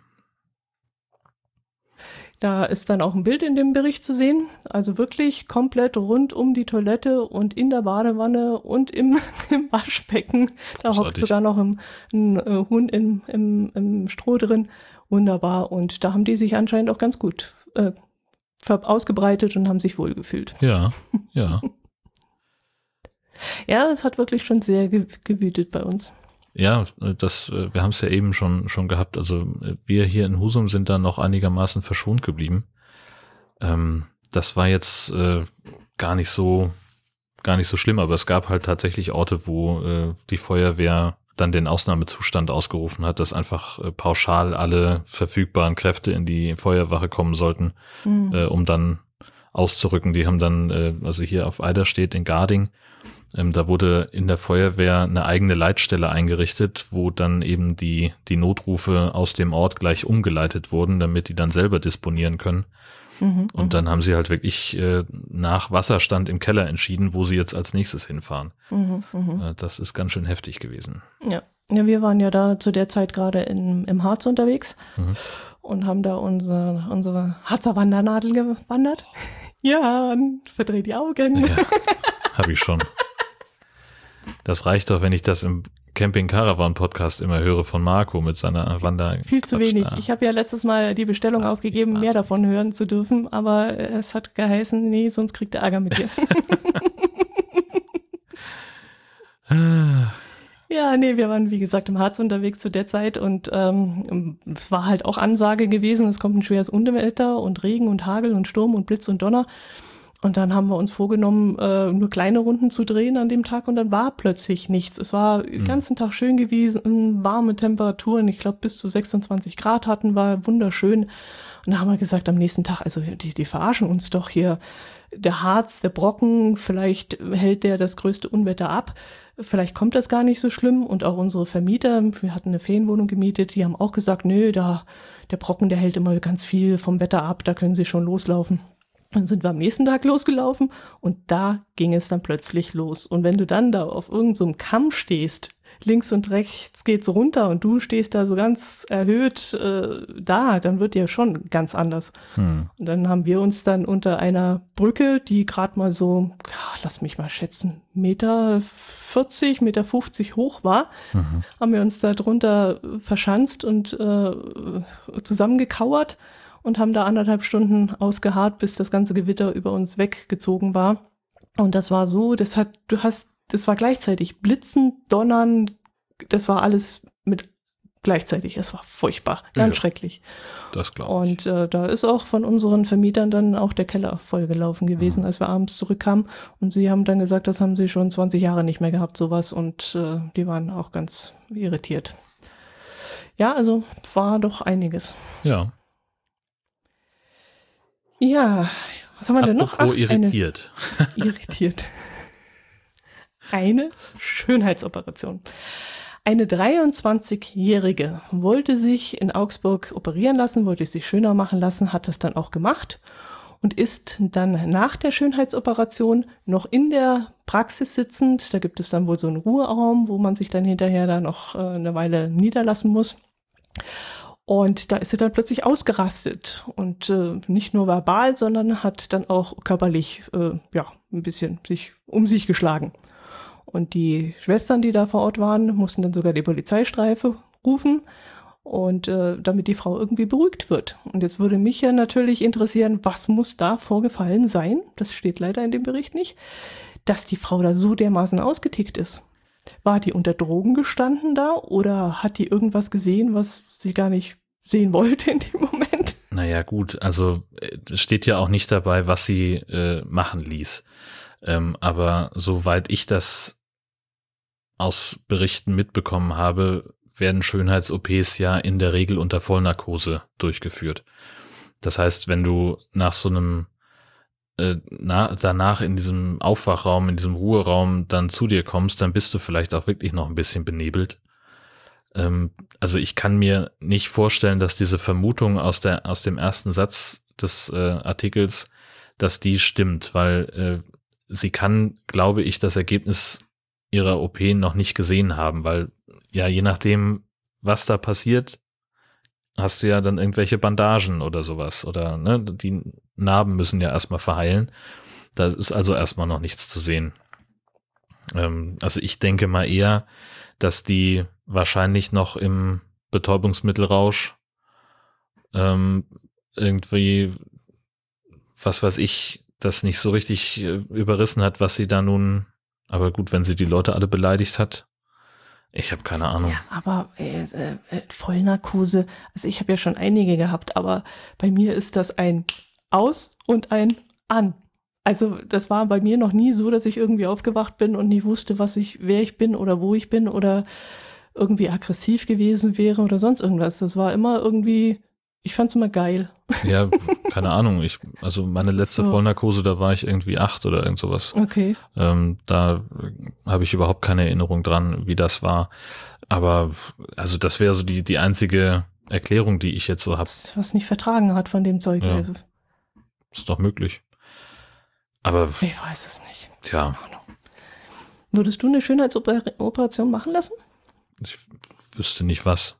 Da ist dann auch ein Bild in dem Bericht zu sehen. Also wirklich komplett rund um die Toilette und in der Badewanne und im, im Waschbecken. Da hockt Großartig. sogar noch ein, ein äh, Huhn im, im, im Stroh drin. Wunderbar. Und da haben die sich anscheinend auch ganz gut äh, ver- ausgebreitet und haben sich wohlgefühlt. Ja, ja. Ja, es hat wirklich schon sehr ge- gewütet bei uns. Ja, das, äh, wir haben es ja eben schon, schon gehabt. Also äh, wir hier in Husum sind da noch einigermaßen verschont geblieben. Ähm, das war jetzt äh, gar nicht so, gar nicht so schlimm, aber es gab halt tatsächlich Orte, wo äh, die Feuerwehr dann den Ausnahmezustand ausgerufen hat, dass einfach äh, pauschal alle verfügbaren Kräfte in die Feuerwache kommen sollten, Mhm. äh, um dann auszurücken. Die haben dann, äh, also hier auf Eiderstedt in Garding, ähm, da wurde in der Feuerwehr eine eigene Leitstelle eingerichtet, wo dann eben die, die Notrufe aus dem Ort gleich umgeleitet wurden, damit die dann selber disponieren können. Mhm. Und dann haben sie halt wirklich äh, nach Wasserstand im Keller entschieden, wo sie jetzt als nächstes hinfahren. Mhm. Mhm. Äh, das ist ganz schön heftig gewesen. Ja. Ja, wir waren ja da zu der Zeit gerade in, im Harz unterwegs Mhm. und haben da unsere, unsere Harzer Wandernadel gewandert. Ja, und verdreht die Augen. Ja, habe ich schon. Das reicht doch, wenn ich das im Camping Caravan Podcast immer höre von Marco mit seiner Wander. Viel zu Quatsch wenig. da. Ich habe ja letztes Mal die Bestellung Ach, aufgegeben, ich mehr Wahnsinn. davon hören zu dürfen, aber es hat geheißen, nee, sonst kriegt er Ärger mit dir. Ah, Ja, nee, wir waren wie gesagt im Harz unterwegs zu der Zeit und ähm, es war halt auch Ansage gewesen, es kommt ein schweres Unwetter und Regen und Hagel und Sturm und Blitz und Donner. Und dann haben wir uns vorgenommen, äh, nur kleine Runden zu drehen an dem Tag und dann war plötzlich nichts. Es war den ganzen Tag schön gewesen, warme Temperaturen, ich glaube bis zu sechsundzwanzig Grad hatten, war wunderschön. Und da haben wir gesagt, am nächsten Tag, also die, die verarschen uns doch hier. Der Harz, der Brocken, vielleicht hält der das größte Unwetter ab. vielleicht kommt das gar nicht so schlimm. Und auch unsere Vermieter, wir hatten eine Ferienwohnung gemietet, die haben auch gesagt, nö, da, der Brocken, der hält immer ganz viel vom Wetter ab, da können Sie schon loslaufen. Dann sind wir am nächsten Tag losgelaufen und da ging es dann plötzlich los. Und wenn du dann da auf irgendeinem so Kamm stehst, links und rechts geht's runter und du stehst da so ganz erhöht äh, da, dann wird dir schon ganz anders. Hm. Und dann haben wir uns dann unter einer Brücke, die gerade mal so, lass mich mal schätzen, Meter vierzig, Meter fünfzig hoch war, mhm. haben wir uns da drunter verschanzt und äh, zusammengekauert und haben da anderthalb Stunden ausgeharrt, bis das ganze Gewitter über uns weggezogen war. Und das war so, das hat, du hast Das war gleichzeitig Blitzen, Donnern, das war alles mit gleichzeitig. Es war furchtbar, ganz ja, schrecklich. Das glaube ich. Und äh, da ist auch von unseren Vermietern dann auch der Keller vollgelaufen gewesen, mhm. als wir abends zurückkamen. Und sie haben dann gesagt, das haben sie schon zwanzig Jahre nicht mehr gehabt, sowas. Und äh, die waren auch ganz irritiert. Ja, also war doch einiges. Ja. Ja, was haben wir denn noch? Ach, irritiert. Eine, irritiert. Eine Schönheitsoperation. Eine dreiundzwanzigjährige wollte sich in Augsburg operieren lassen, wollte sich schöner machen lassen, hat das dann auch gemacht und ist dann nach der Schönheitsoperation noch in der Praxis sitzend. Da gibt es dann wohl so einen Ruheraum, wo man sich dann hinterher da noch äh, eine Weile niederlassen muss. Und da ist sie dann plötzlich ausgerastet und äh, nicht nur verbal, sondern hat dann auch körperlich äh, ja, ein bisschen sich um sich geschlagen. Und die Schwestern, die da vor Ort waren, mussten dann sogar die Polizeistreife rufen, und äh, damit die Frau irgendwie beruhigt wird. Und jetzt würde mich ja natürlich interessieren, was muss da vorgefallen sein, das steht leider in dem Bericht nicht, dass die Frau da so dermaßen ausgetickt ist. War die unter Drogen gestanden da oder hat die irgendwas gesehen, was sie gar nicht sehen wollte in dem Moment? Naja gut, also es steht ja auch nicht dabei, was sie äh, machen ließ. Ähm, aber soweit ich das aus Berichten mitbekommen habe, werden Schönheits-O Ps ja in der Regel unter Vollnarkose durchgeführt. Das heißt, wenn du nach so einem äh, na, danach in diesem Aufwachraum, in diesem Ruheraum dann zu dir kommst, dann bist du vielleicht auch wirklich noch ein bisschen benebelt. Ähm, also ich kann mir nicht vorstellen, dass diese Vermutung aus der aus dem ersten Satz des äh, Artikels, dass die stimmt, weil äh, sie kann, glaube ich, das Ergebnis ihrer O P noch nicht gesehen haben, weil ja, je nachdem, was da passiert, hast du ja dann irgendwelche Bandagen oder sowas oder ne, die Narben müssen ja erstmal verheilen. Da ist also erstmal noch nichts zu sehen. Ähm, also ich denke mal eher, dass die wahrscheinlich noch im Betäubungsmittelrausch ähm, irgendwie, was weiß ich, das nicht so richtig äh, überrissen hat, was sie da nun, aber gut, wenn sie die Leute alle beleidigt hat, ich habe keine Ahnung. Ja, aber äh, äh, Vollnarkose, also ich habe ja schon einige gehabt, aber bei mir ist das ein Aus und ein An. Also das war bei mir noch nie so, dass ich irgendwie aufgewacht bin und nicht wusste, was ich, wer ich bin oder wo ich bin oder irgendwie aggressiv gewesen wäre oder sonst irgendwas. Das war immer irgendwie, ich fand es immer geil. Ja, keine Ahnung. Ich, also meine letzte so. Vollnarkose, da war ich irgendwie acht oder irgend sowas. Okay. Ähm, da habe ich überhaupt keine Erinnerung dran, wie das war. Aber also das wäre so die, die einzige Erklärung, die ich jetzt so habe. Was nicht vertragen hat von dem Zeug. Ja. Also. Ist doch möglich. Aber ich weiß es nicht. Tja. Würdest du eine Schönheitsoperation machen lassen? Ich wüsste nicht was.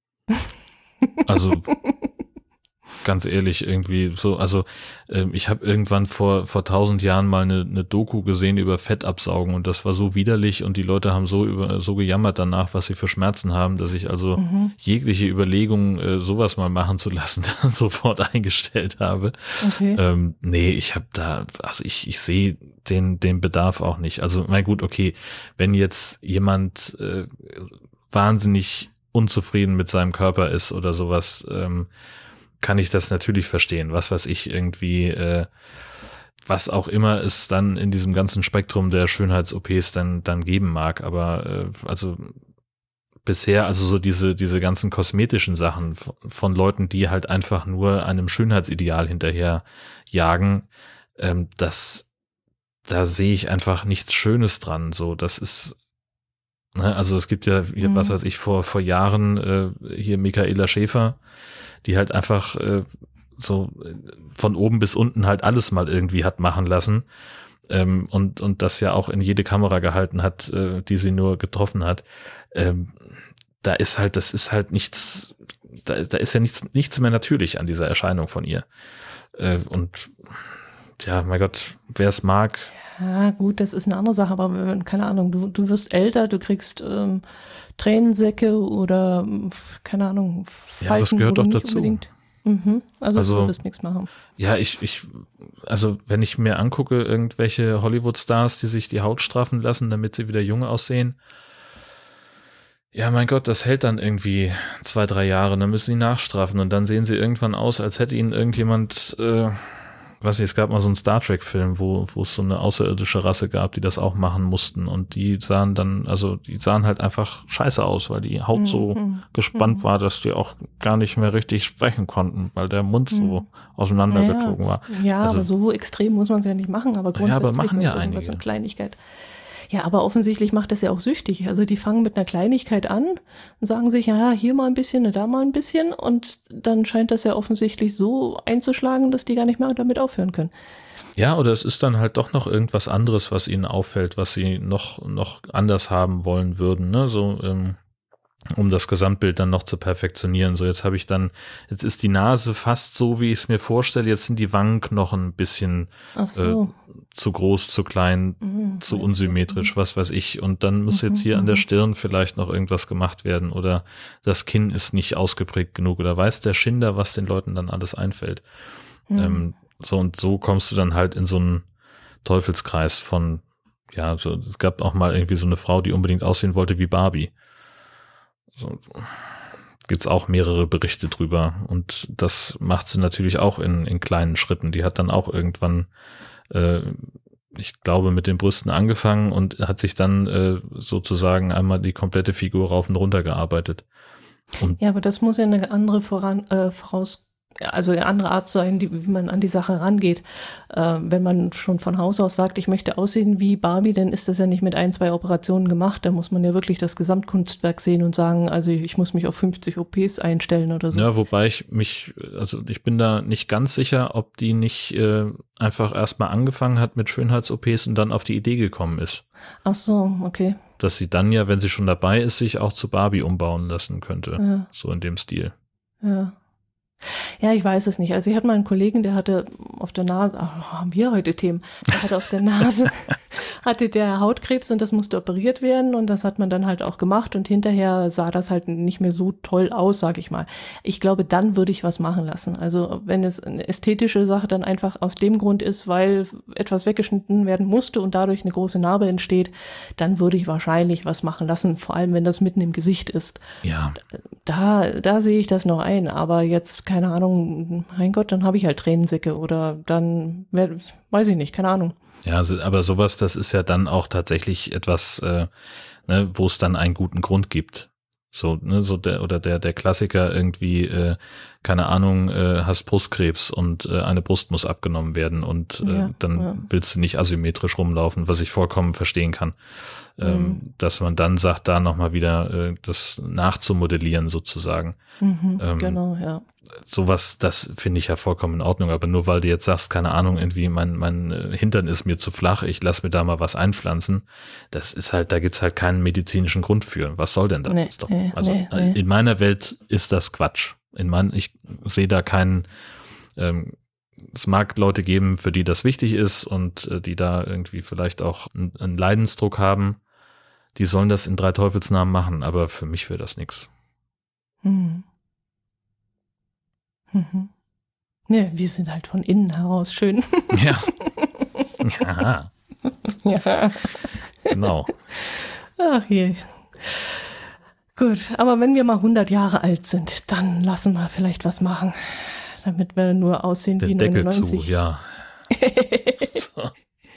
Also ganz ehrlich, irgendwie so, also äh, ich habe irgendwann vor vor tausend Jahren mal eine, eine Doku gesehen über Fettabsaugen und das war so widerlich und die Leute haben so über so gejammert danach, was sie für Schmerzen haben, dass ich also mhm. jegliche Überlegung, äh, sowas mal machen zu lassen, dann sofort eingestellt habe. Okay. Ähm, nee, ich habe da, also ich ich sehe den den Bedarf auch nicht. Also mein gut, okay, wenn jetzt jemand äh, wahnsinnig unzufrieden mit seinem Körper ist oder sowas, ähm, kann ich das natürlich verstehen. Was weiß ich, irgendwie, äh, was auch immer es dann in diesem ganzen Spektrum der Schönheits-O Ps dann, dann geben mag. Aber äh, also bisher, also so diese, diese ganzen kosmetischen Sachen von, von Leuten, die halt einfach nur einem Schönheitsideal hinterher jagen, ähm, das, da sehe ich einfach nichts Schönes dran. So, das ist Ne? Also es gibt ja, Mhm. was weiß ich, vor, vor Jahren äh, hier Michaela Schäfer, die halt einfach äh, so von oben bis unten halt alles mal irgendwie hat machen lassen. Ähm, und, und das ja auch in jede Kamera gehalten hat, äh, die sie nur getroffen hat. Ähm, da ist halt, das ist halt nichts, da, da ist ja nichts, nichts mehr natürlich an dieser Erscheinung von ihr. Äh, und ja, mein Gott, wer es mag. Ja, gut, das ist eine andere Sache, aber wenn, keine Ahnung, du, du wirst älter, du kriegst ähm, Tränensäcke oder, keine Ahnung, Ja, das Falten, wo gehört du doch nicht dazu. unbedingt. Mhm. Also, Also, du würdest nichts machen. Ja, ich, ich, also wenn ich mir angucke, irgendwelche Hollywood-Stars, die sich die Haut straffen lassen, damit sie wieder jung aussehen, ja, mein Gott, das hält dann irgendwie zwei, drei Jahre, dann müssen sie nachstraffen und dann sehen sie irgendwann aus, als hätte ihnen irgendjemand, äh, weiß nicht, es gab mal so einen Star Trek-Film, wo, wo es so eine außerirdische Rasse gab, die das auch machen mussten und die sahen dann, also die sahen halt einfach scheiße aus, weil die Haut so Mhm. gespannt Mhm. war, dass die auch gar nicht mehr richtig sprechen konnten, weil der Mund so Mhm. auseinandergezogen Ja, war. ja, Also, aber so extrem muss man es ja nicht machen, aber ja, aber grundsätzlich machen mit ja irgendwas einige. in Kleinigkeit. Ja, aber offensichtlich macht das ja auch süchtig. Also die fangen mit einer Kleinigkeit an und sagen sich, ja, hier mal ein bisschen und da mal ein bisschen und dann scheint das ja offensichtlich so einzuschlagen, dass die gar nicht mehr damit aufhören können. Ja, oder es ist dann halt doch noch irgendwas anderes, was ihnen auffällt, was sie noch, noch anders haben wollen würden, ne? So, ähm, um das Gesamtbild dann noch zu perfektionieren. So, jetzt habe ich dann, jetzt ist die Nase fast so, wie ich es mir vorstelle, jetzt sind die Wangenknochen ein bisschen Ach äh, so. zu groß, zu klein, Mhm, zu meinst du? unsymmetrisch, was weiß ich. Und dann muss Mhm, jetzt hier an der mhm. Stirn vielleicht noch irgendwas gemacht werden oder das Kinn ist nicht ausgeprägt genug oder weiß der Schinder, was den Leuten dann alles einfällt. Mhm. Ähm, so und so kommst du dann halt in so einen Teufelskreis von, ja, so, es gab auch mal irgendwie so eine Frau, die unbedingt aussehen wollte wie Barbie. So, gibt's auch mehrere Berichte drüber und das macht sie natürlich auch in, in kleinen Schritten. Die hat dann auch irgendwann, äh, ich glaube, mit den Brüsten angefangen und hat sich dann äh, sozusagen einmal die komplette Figur rauf und runter gearbeitet. Und Ja, aber das muss ja eine andere voran, äh, voraus, also eine andere Art sein, die, wie man an die Sache rangeht. Äh, wenn man schon von Haus aus sagt, ich möchte aussehen wie Barbie, dann ist das ja nicht mit ein, zwei Operationen gemacht. Da muss man ja wirklich das Gesamtkunstwerk sehen und sagen, also ich muss mich auf fünfzig O Ps einstellen oder so. ja, wobei ich mich, also ich bin da nicht ganz sicher, ob die nicht äh, einfach erstmal angefangen hat mit Schönheits-O Ps und dann auf die Idee gekommen ist. Ach so, okay. Dass sie dann ja, wenn sie schon dabei ist, sich auch zu Barbie umbauen lassen könnte. Ja, So in dem Stil. ja. Ja, ich weiß es nicht. Also ich hatte mal einen Kollegen, der hatte auf der Nase, ach, haben wir heute Themen, der hatte auf der Nase, hatte der Hautkrebs und das musste operiert werden und das hat man dann halt auch gemacht und hinterher sah das halt nicht mehr so toll aus, sag ich mal. Ich glaube, dann würde ich was machen lassen. Also wenn es eine ästhetische Sache dann einfach aus dem Grund ist, weil etwas weggeschnitten werden musste und dadurch eine große Narbe entsteht, dann würde ich wahrscheinlich was machen lassen, vor allem wenn das mitten im Gesicht ist. Ja. Da, da sehe ich das noch ein, aber jetzt, keine Ahnung, mein Gott, dann habe ich halt Tränensäcke oder dann, weiß ich nicht, keine Ahnung. Ja, also, aber sowas, das ist ja dann auch tatsächlich etwas, äh, ne, wo es dann einen guten Grund gibt. So, ne, so der, oder der, der Klassiker irgendwie, äh, keine Ahnung, äh, hast Brustkrebs und äh, eine Brust muss abgenommen werden und äh, Ja, dann ja. willst du nicht asymmetrisch rumlaufen, was ich vollkommen verstehen kann. Ähm, Mhm. dass man dann sagt, da nochmal wieder äh, das nachzumodellieren sozusagen. Mhm, Ähm, genau, ja. Sowas, das finde ich ja vollkommen in Ordnung, aber nur weil du jetzt sagst, keine Ahnung, irgendwie mein, mein äh, Hintern ist mir zu flach, ich lass mir da mal was einpflanzen, das ist halt, da gibt's halt keinen medizinischen Grund für. Was soll denn das? Nee, Ist doch, nee, also nee, nee. in meiner Welt ist das Quatsch. In mein, ich sehe da keinen, ähm, es mag Leute geben, für die das wichtig ist und äh, die da irgendwie vielleicht auch einen, einen Leidensdruck haben, die sollen das in drei Teufelsnamen machen, aber für mich wäre das nichts. Mhm. Mhm. Ja, wir sind halt von innen heraus schön. Ja. Ja, Ja. genau. Ach je. Gut, aber wenn wir mal hundert Jahre alt sind, dann lassen wir vielleicht was machen, damit wir nur aussehen Der wie Deckel neunundneunzig. zu, ja. So.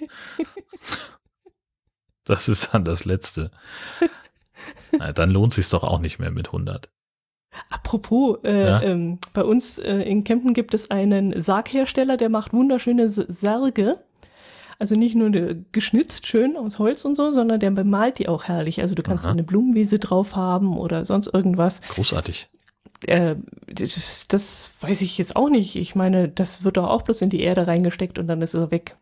Das ist dann das Letzte. Na, dann lohnt sich's doch auch nicht mehr mit hundert. Apropos, äh, Ja? ähm, bei uns äh, in Kempten gibt es einen Sarghersteller, der macht wunderschöne S- Särge. Also nicht nur geschnitzt schön aus Holz und so, sondern der bemalt die auch herrlich. Also du kannst Aha. eine Blumenwiese drauf haben oder sonst irgendwas. Großartig. Äh, das, das weiß ich jetzt auch nicht. Ich meine, das wird doch auch bloß in die Erde reingesteckt und dann ist er weg.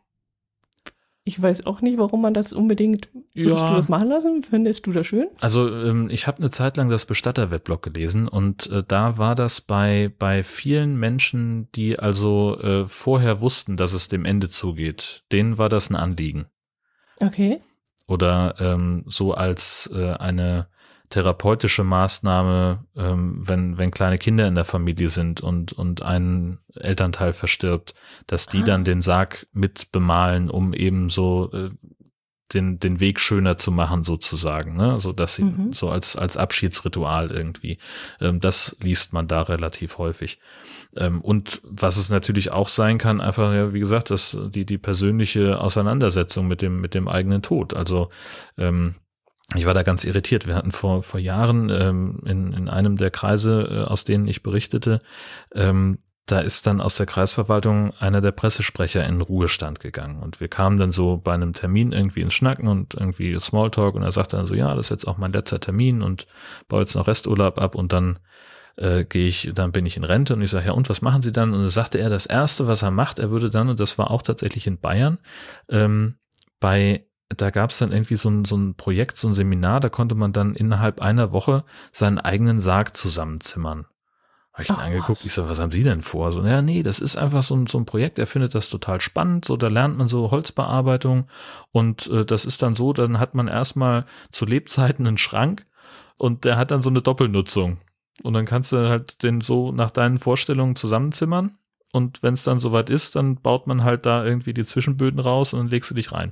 Ich weiß auch nicht, warum man das unbedingt, würdest Ja. du das machen lassen? Findest du das schön? Also ähm, ich habe eine Zeit lang das Bestatter-Weblog gelesen und äh, da war das bei, bei vielen Menschen, die also äh, vorher wussten, dass es dem Ende zugeht, denen war das ein Anliegen. Okay. Oder ähm, so als äh, eine therapeutische Maßnahme, ähm, wenn, wenn kleine Kinder in der Familie sind und, und ein Elternteil verstirbt, dass die Ah. dann den Sarg mit bemalen, um eben so äh, den, den Weg schöner zu machen sozusagen, ne? So dass sie Mhm. so als, als Abschiedsritual irgendwie. Ähm, das liest man da relativ häufig. Ähm, und was es natürlich auch sein kann, einfach, ja, wie gesagt, dass die, die persönliche Auseinandersetzung mit dem, mit dem eigenen Tod. Also, ähm, ich war da ganz irritiert. Wir hatten vor, vor Jahren ähm, in, in einem der Kreise, äh, aus denen ich berichtete, ähm, da ist dann aus der Kreisverwaltung einer der Pressesprecher in Ruhestand gegangen. Und wir kamen dann so bei einem Termin irgendwie ins Schnacken und irgendwie Smalltalk und er sagte dann so, ja, das ist jetzt auch mein letzter Termin und baue jetzt noch Resturlaub ab und dann äh, gehe ich, dann bin ich in Rente und ich sage, ja, und was machen Sie dann? Und dann sagte er, das Erste, was er macht, er würde dann, und das war auch tatsächlich in Bayern, ähm, bei da gab es dann irgendwie so ein, so ein Projekt, so ein Seminar, da konnte man dann innerhalb einer Woche seinen eigenen Sarg zusammenzimmern. Habe ich ihn Ach, angeguckt, was? ich so, was haben Sie denn vor? So, ja, nee, das ist einfach so ein, so ein Projekt, er findet das total spannend, so, da lernt man so Holzbearbeitung und äh, das ist dann so, dann hat man erstmal zu Lebzeiten einen Schrank und der hat dann so eine Doppelnutzung und dann kannst du halt den so nach deinen Vorstellungen zusammenzimmern und wenn es dann soweit ist, dann baut man halt da irgendwie die Zwischenböden raus und dann legst du dich rein.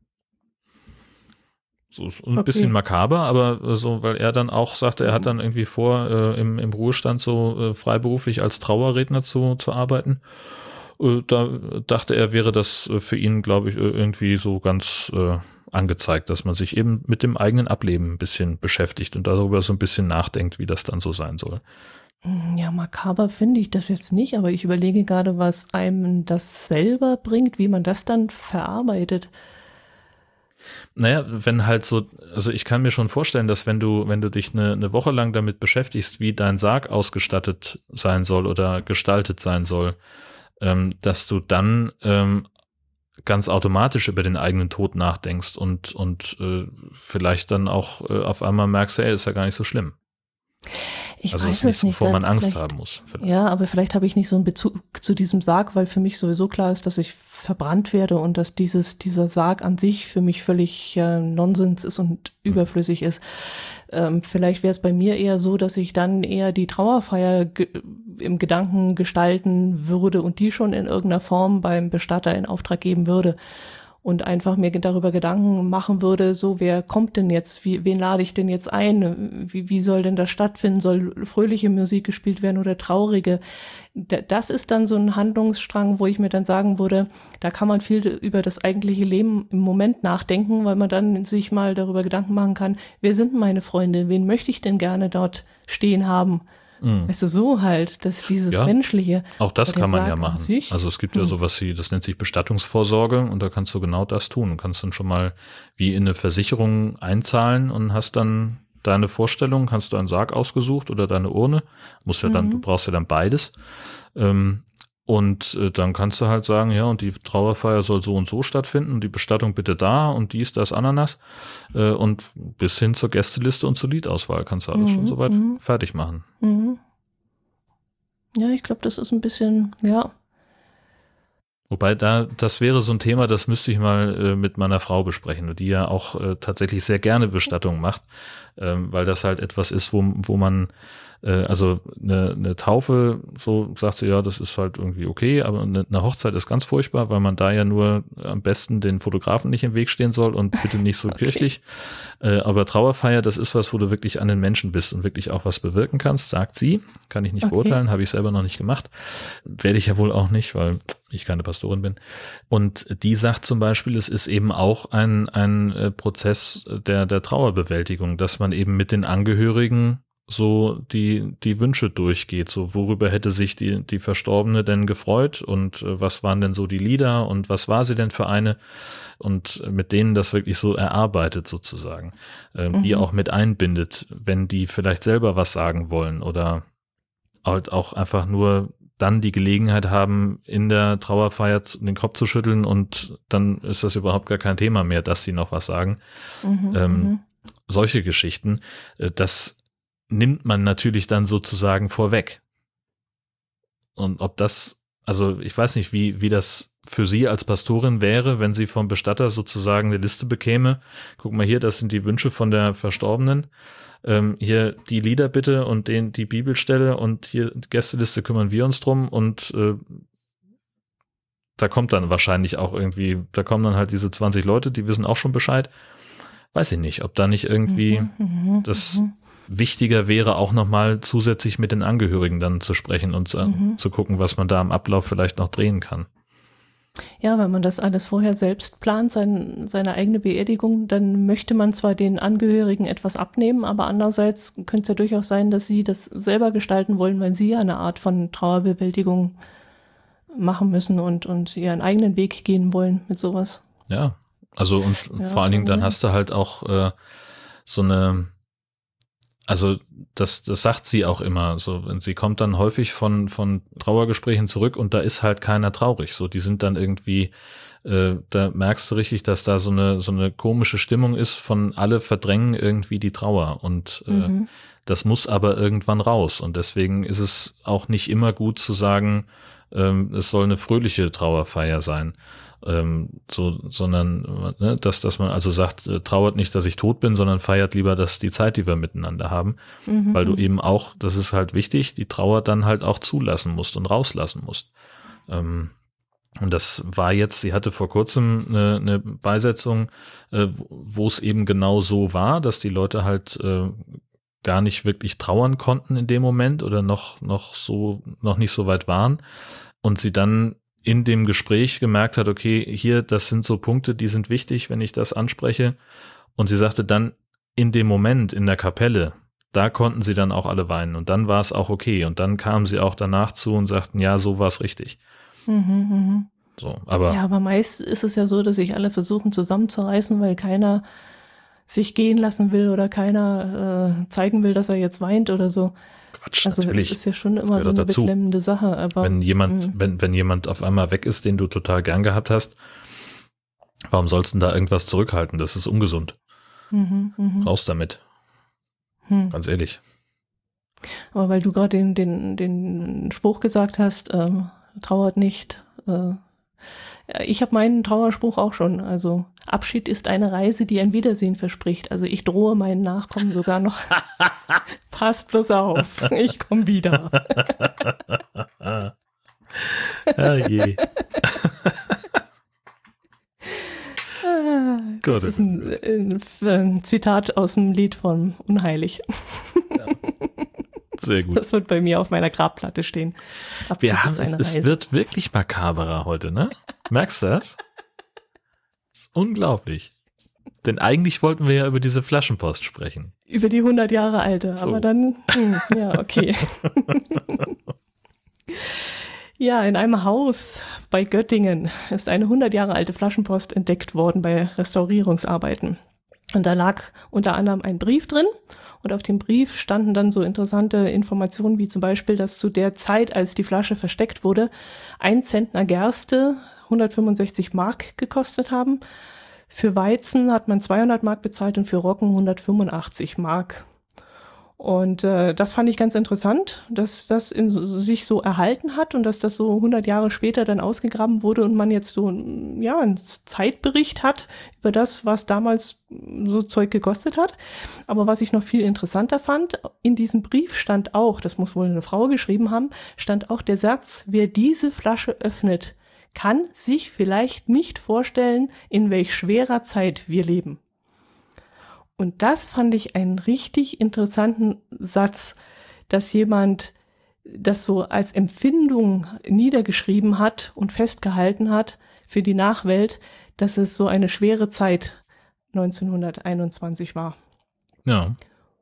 So ist ein Okay. bisschen makaber, aber äh, so, weil er dann auch sagte, er hat dann irgendwie vor, äh, im, im Ruhestand so äh, freiberuflich als Trauerredner zu, zu arbeiten. Äh, da dachte er, wäre das äh, für ihn, glaube ich, äh, irgendwie so ganz äh, angezeigt, dass man sich eben mit dem eigenen Ableben ein bisschen beschäftigt und darüber so ein bisschen nachdenkt, wie das dann so sein soll. Ja, makaber finde ich das jetzt nicht, aber ich überlege gerade, was einem das selber bringt, wie man das dann verarbeitet. Naja, wenn halt so, also ich kann mir schon vorstellen, dass wenn du, wenn du dich eine, eine Woche lang damit beschäftigst, wie dein Sarg ausgestattet sein soll oder gestaltet sein soll, ähm, dass du dann ähm, ganz automatisch über den eigenen Tod nachdenkst und, und äh, vielleicht dann auch äh, auf einmal merkst, hey, ist ja gar nicht so schlimm. Ich also weiß ist nichts, es nicht. wovor man dann Angst vielleicht- haben muss. Vielleicht. Ja, aber vielleicht habe ich nicht so einen Bezug zu diesem Sarg, weil für mich sowieso klar ist, dass ich verbrannt werde und dass dieses, dieser Sarg an sich für mich völlig äh, Nonsens ist und überflüssig ist. Ähm, vielleicht wäre es bei mir eher so, dass ich dann eher die Trauerfeier ge im Gedanken gestalten würde und die schon in irgendeiner Form beim Bestatter in Auftrag geben würde. Und einfach mir darüber Gedanken machen würde, so, wer kommt denn jetzt, wie, wen lade ich denn jetzt ein, wie, wie soll denn das stattfinden, soll fröhliche Musik gespielt werden oder traurige? Da- Das ist dann so ein Handlungsstrang, wo ich mir dann sagen würde, da kann man viel über das eigentliche Leben im Moment nachdenken, weil man dann sich mal darüber Gedanken machen kann, wer sind meine Freunde, wen möchte ich denn gerne dort stehen haben? Mhm. Weißt du, so halt, dass dieses Ja, Menschliche. Auch das Aber der kann man Sarg ja an machen. sich? Also es gibt ja Hm. sowas wie, das nennt sich Bestattungsvorsorge und da kannst du genau das tun. Du kannst dann schon mal wie in eine Versicherung einzahlen und hast dann deine Vorstellung, kannst du einen Sarg ausgesucht oder deine Urne. Musst ja dann, Mhm. du brauchst ja dann beides. Ähm, und äh, dann kannst du halt sagen, ja, und die Trauerfeier soll so und so stattfinden und die Bestattung bitte da und dies, das, Ananas. Äh, und bis hin zur Gästeliste und zur Liedauswahl kannst du alles Mhm, schon soweit mhm. fertig machen. Mhm. Ja, ich glaube, das ist ein bisschen, ja. Wobei da, das wäre so ein Thema, das müsste ich mal äh, mit meiner Frau besprechen, die ja auch äh, tatsächlich sehr gerne Bestattung macht, ähm, weil das halt etwas ist, wo, wo man, äh, also eine, eine Taufe, so sagt sie, ja, das ist halt irgendwie okay, aber eine, eine Hochzeit ist ganz furchtbar, weil man da ja nur am besten den Fotografen nicht im Weg stehen soll und bitte nicht so Okay. kirchlich. Äh, aber Trauerfeier, das ist was, wo du wirklich an den Menschen bist und wirklich auch was bewirken kannst, sagt sie. Kann ich nicht Okay. beurteilen, habe ich selber noch nicht gemacht. Werde ich ja wohl auch nicht, weil ich keine Pastorin bin. Und die sagt zum Beispiel, es ist eben auch ein, ein äh, Prozess der, der Trauerbewältigung, dass man eben mit den Angehörigen so die, die Wünsche durchgeht. So, worüber hätte sich die, die Verstorbene denn gefreut und äh, was waren denn so die Lieder und was war sie denn für eine? Und mit denen das wirklich so erarbeitet sozusagen, äh, mhm. die auch mit einbindet, wenn die vielleicht selber was sagen wollen oder halt auch einfach nur dann die Gelegenheit haben, in der Trauerfeier den Kopf zu schütteln und dann ist das überhaupt gar kein Thema mehr, dass sie noch was sagen. Mhm, ähm, solche Geschichten, äh, das nimmt man natürlich dann sozusagen vorweg. Und ob das, also ich weiß nicht, wie, wie das für Sie als Pastorin wäre, wenn Sie vom Bestatter sozusagen eine Liste bekäme. Guck mal hier, das sind die Wünsche von der Verstorbenen. Ähm, hier die Lieder bitte und den, die Bibelstelle und hier die Gästeliste kümmern wir uns drum und äh, da kommt dann wahrscheinlich auch irgendwie, da kommen dann halt diese zwanzig Leute, die wissen auch schon Bescheid. Weiß ich nicht, ob da nicht irgendwie mhm, mhm, das mhm. wichtiger wäre, auch nochmal zusätzlich mit den Angehörigen dann zu sprechen und zu, mhm. zu gucken, was man da im Ablauf vielleicht noch drehen kann. Ja, wenn man das alles vorher selbst plant, sein, seine eigene Beerdigung, dann möchte man zwar den Angehörigen etwas abnehmen, aber andererseits könnte es ja durchaus sein, dass sie das selber gestalten wollen, weil sie ja eine Art von Trauerbewältigung machen müssen und, und ihren eigenen Weg gehen wollen mit sowas. Ja, also und ja, vor allen Dingen dann hast du halt auch äh, so eine, also das, das sagt sie auch immer, so, sie kommt dann häufig von, von Trauergesprächen zurück und da ist halt keiner traurig, so, die sind dann irgendwie, äh, da merkst du richtig, dass da so eine, so eine komische Stimmung ist von alle verdrängen irgendwie die Trauer und äh, mhm. das muss aber irgendwann raus und deswegen ist es auch nicht immer gut zu sagen, ähm, es soll eine fröhliche Trauerfeier sein. Ähm, so, sondern, ne, dass, dass man also sagt, äh, trauert nicht, dass ich tot bin, sondern feiert lieber, dass die Zeit, die wir miteinander haben, mhm. weil du eben auch, das ist halt wichtig, die Trauer dann halt auch zulassen musst und rauslassen musst. Ähm, und das war jetzt, sie hatte vor kurzem eine, eine Beisetzung, äh, wo es eben genau so war, dass die Leute halt äh, gar nicht wirklich trauern konnten in dem Moment oder noch, noch so, noch nicht so weit waren und sie dann in dem Gespräch gemerkt hat, okay, hier, das sind so Punkte, die sind wichtig, wenn ich das anspreche. Und sie sagte dann, in dem Moment in der Kapelle, da konnten sie dann auch alle weinen und dann war es auch okay. Und dann kamen sie auch danach zu und sagten, ja, so war es richtig. Mhm, mh. So, aber ja, aber meist ist es ja so, dass sich alle versuchen zusammenzureißen, weil keiner sich gehen lassen will oder keiner äh, zeigen will, dass er jetzt weint oder so. Quatsch, also natürlich. Das ist ja schon immer so eine dazu. beklemmende Sache. Aber, wenn jemand, wenn, wenn jemand auf einmal weg ist, den du total gern gehabt hast, warum sollst du denn da irgendwas zurückhalten? Das ist ungesund. Mhm, mh. Raus damit. Hm. Ganz ehrlich. Aber weil du gerade den, den, den Spruch gesagt hast, ähm, trauert nicht. Äh, ich habe meinen Trauerspruch auch schon. Also Abschied ist eine Reise, die ein Wiedersehen verspricht. Also ich drohe meinen Nachkommen sogar noch. Passt bloß auf, ich komme wieder. Ah je. Das ist ein, ein, ein Zitat aus dem Lied von Unheilig. Ja. Sehr gut. Das wird bei mir auf meiner Grabplatte stehen. Abschied Wir haben, es, es wird wirklich makaberer heute, ne? Merkst du das? Das ist unglaublich. Denn eigentlich wollten wir ja über diese Flaschenpost sprechen. Über die hundert Jahre alte, so. Aber dann, hm, ja, okay. Ja, in einem Haus bei Göttingen ist eine hundert Jahre alte Flaschenpost entdeckt worden bei Restaurierungsarbeiten. Und da lag unter anderem ein Brief drin und auf dem Brief standen dann so interessante Informationen wie zum Beispiel, dass zu der Zeit, als die Flasche versteckt wurde, ein Zentner Gerste hundertfünfundsechzig Mark gekostet haben. Für Weizen hat man zweihundert Mark bezahlt und für Roggen hundertfünfundachtzig Mark. Und äh, das fand ich ganz interessant, dass das in, sich so erhalten hat und dass das so hundert Jahre später dann ausgegraben wurde und man jetzt so ja, einen Zeitbericht hat über das, was damals so Zeug gekostet hat. Aber was ich noch viel interessanter fand, in diesem Brief stand auch, das muss wohl eine Frau geschrieben haben, stand auch der Satz, wer diese Flasche öffnet, kann sich vielleicht nicht vorstellen, in welch schwerer Zeit wir leben. Und das fand ich einen richtig interessanten Satz, dass jemand das so als Empfindung niedergeschrieben hat und festgehalten hat für die Nachwelt, dass es so eine schwere Zeit neunzehnhunderteinundzwanzig war. Ja.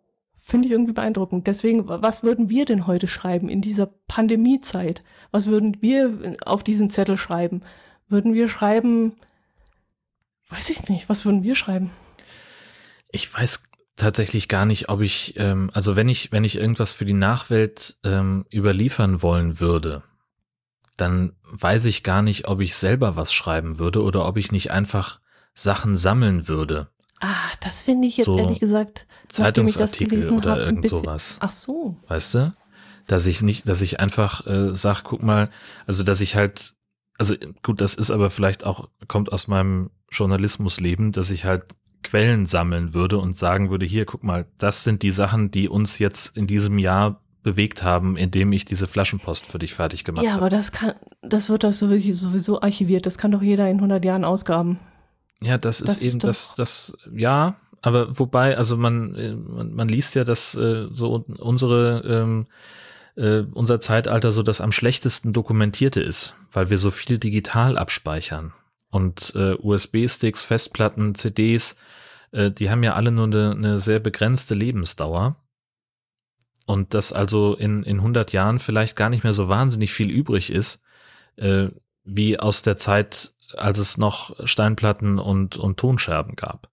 finde ich irgendwie beeindruckend. Deswegen, was würden wir denn heute schreiben in dieser Pandemiezeit? Was würden wir auf diesen Zettel schreiben? Würden wir schreiben, weiß ich nicht, was würden wir schreiben? Ich weiß tatsächlich gar nicht, ob ich, ähm, also wenn ich, wenn ich irgendwas für die Nachwelt ähm, überliefern wollen würde, dann weiß ich gar nicht, ob ich selber was schreiben würde oder ob ich nicht einfach Sachen sammeln würde. Ah, das finde ich jetzt So ehrlich gesagt, Zeitungsartikel oder hab, irgend bisschen, sowas. Ach so. Weißt du? Dass ich nicht, dass ich einfach äh, sag, guck mal, also dass ich halt, also gut, das ist aber vielleicht auch, kommt aus meinem Journalismusleben, dass ich halt Quellen sammeln würde und sagen würde, hier, guck mal, das sind die Sachen, die uns jetzt in diesem Jahr bewegt haben, indem ich diese Flaschenpost für dich fertig gemacht habe. Ja, aber das kann, das wird doch sowieso, sowieso archiviert. Das kann doch jeder in hundert Jahren ausgraben. Ja, das ist Das eben ist das, das, ja, aber wobei, also man, man, man liest ja, dass äh, so unsere, ähm, äh, unser Zeitalter so das am schlechtesten dokumentierte ist, weil wir so viel digital abspeichern. Und äh, U S B-Sticks, Festplatten, C Ds, äh, die haben ja alle nur eine, eine sehr begrenzte Lebensdauer. Und dass also in, in hundert Jahren vielleicht gar nicht mehr so wahnsinnig viel übrig ist, äh, wie aus der Zeit, als es noch Steinplatten und, und Tonscherben gab.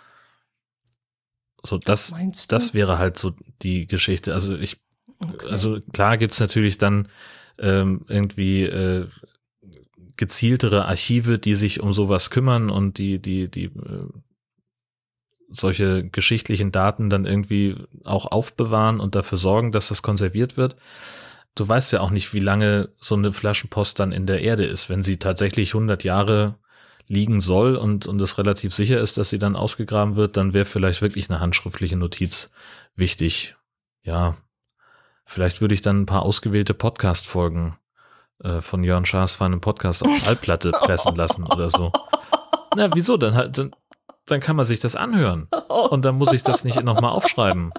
So, das, das wäre halt so die Geschichte. Also ich, okay. also klar gibt's natürlich dann ähm, irgendwie äh, gezieltere Archive, die sich um sowas kümmern und die, die, die äh, solche geschichtlichen Daten dann irgendwie auch aufbewahren und dafür sorgen, dass das konserviert wird. Du weißt ja auch nicht, wie lange so eine Flaschenpost dann in der Erde ist. Wenn sie tatsächlich hundert Jahre liegen soll und, und es relativ sicher ist, dass sie dann ausgegraben wird, dann wäre vielleicht wirklich eine handschriftliche Notiz wichtig. Ja, vielleicht würde ich dann ein paar ausgewählte Podcast-Folgen äh, von Jörn Schaas für einen Podcast auf Schallplatte pressen lassen oder so. Na, wieso? Dann, halt, dann, dann kann man sich das anhören. Und dann muss ich das nicht nochmal aufschreiben.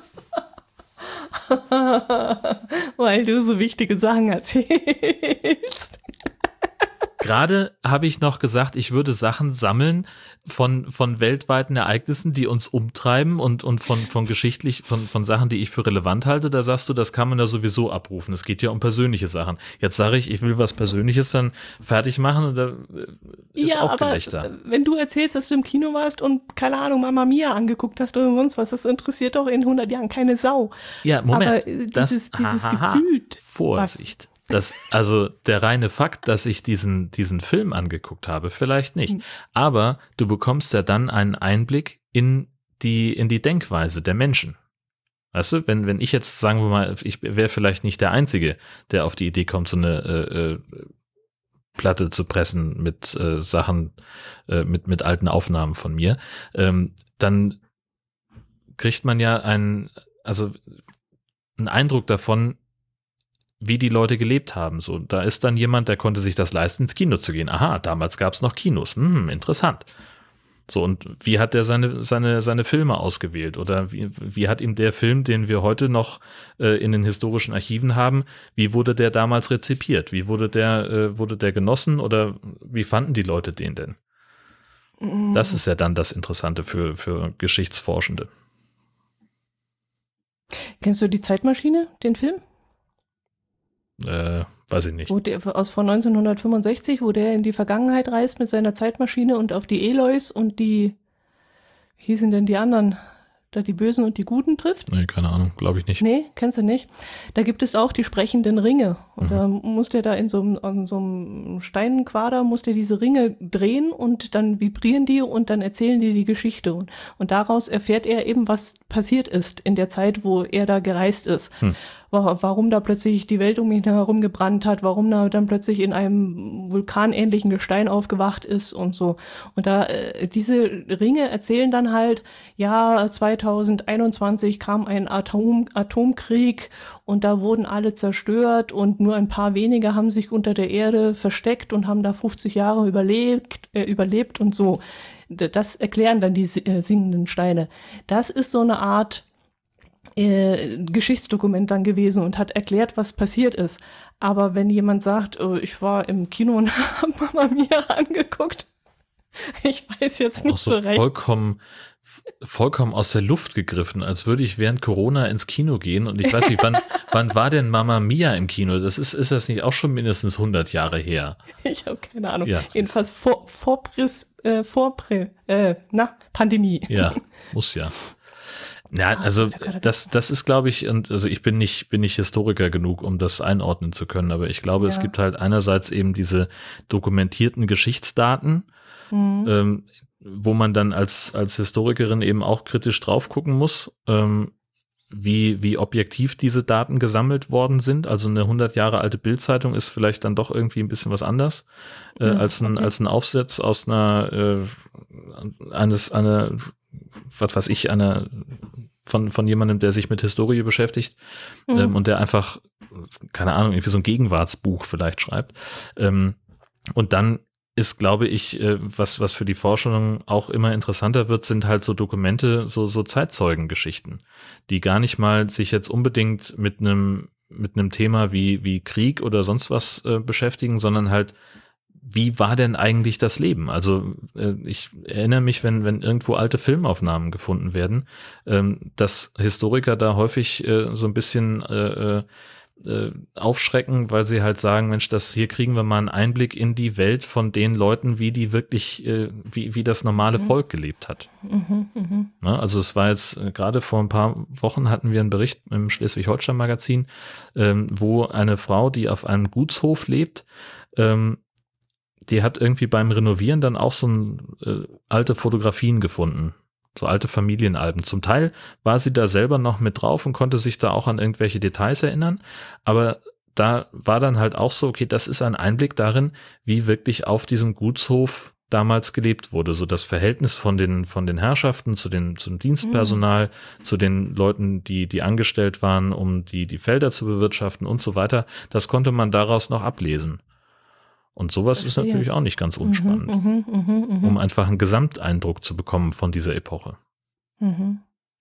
Weil du so wichtige Sachen erzählst. Gerade habe ich noch gesagt, ich würde Sachen sammeln von, von weltweiten Ereignissen, die uns umtreiben und, und von, von geschichtlich, von, von Sachen, die ich für relevant halte. Da sagst du, das kann man ja sowieso abrufen. Es geht ja um persönliche Sachen. Jetzt sage ich, ich will was Persönliches dann fertig machen und da ist ja, auch aber Gelächter. Wenn du erzählst, dass du im Kino warst und, keine Ahnung, Mamma Mia angeguckt hast oder sonst was, das interessiert doch in hundert Jahren keine Sau. Ja, Moment. Aber dieses, das, dieses ha, ha, ha. Gefühl. Vorsicht. Das, also der reine Fakt, dass ich diesen, diesen Film angeguckt habe, vielleicht nicht. Mhm. Aber du bekommst ja dann einen Einblick in die, in die Denkweise der Menschen. Weißt du, wenn, wenn ich jetzt, sagen wir mal, ich wäre vielleicht nicht der Einzige, der auf die Idee kommt, so eine äh, äh, Platte zu pressen mit äh, Sachen, äh, mit, mit alten Aufnahmen von mir, ähm, dann kriegt man ja einen, also einen Eindruck davon, wie die Leute gelebt haben. So, da ist dann jemand, der konnte sich das leisten, ins Kino zu gehen. Aha, damals gab es noch Kinos. Hm, interessant. So, und wie hat der seine, seine, seine Filme ausgewählt? Oder wie, wie hat ihm der Film, den wir heute noch äh, in den historischen Archiven haben, wie wurde der damals rezipiert? Wie wurde der, äh, wurde der genossen oder wie fanden die Leute den denn? Mhm. Das ist ja dann das Interessante für, für Geschichtsforschende. Kennst du die Zeitmaschine, den Film? Äh, weiß ich nicht. Wo der, aus von neunzehnhundertfünfundsechzig, wo der in die Vergangenheit reist mit seiner Zeitmaschine und auf die Eloys und die, wie hießen denn die anderen, da die Bösen und die Guten trifft? Nee, keine Ahnung, glaube ich nicht. Nee, kennst du nicht. Da gibt es auch die sprechenden Ringe. Und mhm. da muss der da in so einem, an so einem Steinquader, muss der diese Ringe drehen und dann vibrieren die und dann erzählen die die Geschichte. Und, und daraus erfährt er eben, was passiert ist in der Zeit, wo er da gereist ist. Hm. Warum da plötzlich die Welt um ihn herum gebrannt hat, warum da dann plötzlich in einem vulkanähnlichen Gestein aufgewacht ist und so. Und da äh, diese Ringe erzählen dann halt, ja, zweitausendeinundzwanzig kam ein Atom, Atomkrieg und da wurden alle zerstört und nur ein paar wenige haben sich unter der Erde versteckt und haben da fünfzig Jahre überlebt, äh, überlebt und so. Das erklären dann die äh, singenden Steine. Das ist so eine Art Äh, Geschichtsdokument dann gewesen und hat erklärt, was passiert ist. Aber wenn jemand sagt, oh, ich war im Kino und habe Mamma Mia angeguckt, ich weiß jetzt nicht auch so, so recht. Vollkommen vollkommen aus der Luft gegriffen, als würde ich während Corona ins Kino gehen und ich weiß nicht, wann, wann war denn Mamma Mia im Kino? Das ist, ist das nicht auch schon mindestens hundert Jahre her? Ich habe keine Ahnung. Ja, Jedenfalls vor, Vorpris, äh, Vorprä, äh, na, Pandemie. Ja, muss ja. Ja, also das, das ist, glaube ich, und also ich bin nicht, bin nicht Historiker genug, um das einordnen zu können, aber ich glaube, ja. es gibt halt einerseits eben diese dokumentierten Geschichtsdaten, mhm. ähm, wo man dann als, als Historikerin eben auch kritisch drauf gucken muss, ähm, wie, wie objektiv diese Daten gesammelt worden sind. Also eine hundert Jahre alte Bildzeitung ist vielleicht dann doch irgendwie ein bisschen was anders äh, ja, als ein, okay. als ein Aufsatz aus einer, äh, eines, einer, was weiß ich, einer, von, von jemandem, der sich mit Historie beschäftigt mhm. ähm, und der einfach, keine Ahnung, irgendwie so ein Gegenwartsbuch vielleicht schreibt. Ähm, und dann ist, glaube ich, was, was für die Forschung auch immer interessanter wird, sind halt so Dokumente, so, so Zeitzeugengeschichten, die gar nicht mal sich jetzt unbedingt mit einem, mit einem Thema wie, wie Krieg oder sonst was äh, beschäftigen, sondern halt, wie war denn eigentlich das Leben? Also äh, ich erinnere mich, wenn, wenn irgendwo alte Filmaufnahmen gefunden werden, ähm, dass Historiker da häufig äh, so ein bisschen äh, äh, aufschrecken, weil sie halt sagen, Mensch, das hier kriegen wir mal einen Einblick in die Welt von den Leuten, wie die wirklich, äh, wie, wie das normale mhm. Volk gelebt hat. Mhm, mh. Na, also es war jetzt, äh, gerade vor ein paar Wochen hatten wir einen Bericht im Schleswig-Holstein-Magazin, ähm, wo eine Frau, die auf einem Gutshof lebt, ähm, die hat irgendwie beim Renovieren dann auch so ein, äh, alte Fotografien gefunden. So alte Familienalben. Zum Teil war sie da selber noch mit drauf und konnte sich da auch an irgendwelche Details erinnern. Aber da war dann halt auch so, okay, das ist ein Einblick darin, wie wirklich auf diesem Gutshof damals gelebt wurde. So das Verhältnis von den, von den Herrschaften zu den, zum Dienstpersonal, mhm. zu den Leuten, die, die angestellt waren, um die, die Felder zu bewirtschaften und so weiter. Das konnte man daraus noch ablesen. Und sowas Verstehe. Ist natürlich auch nicht ganz unspannend, mhm, mh, mh, mh. um einfach einen Gesamteindruck zu bekommen von dieser Epoche. Mhm.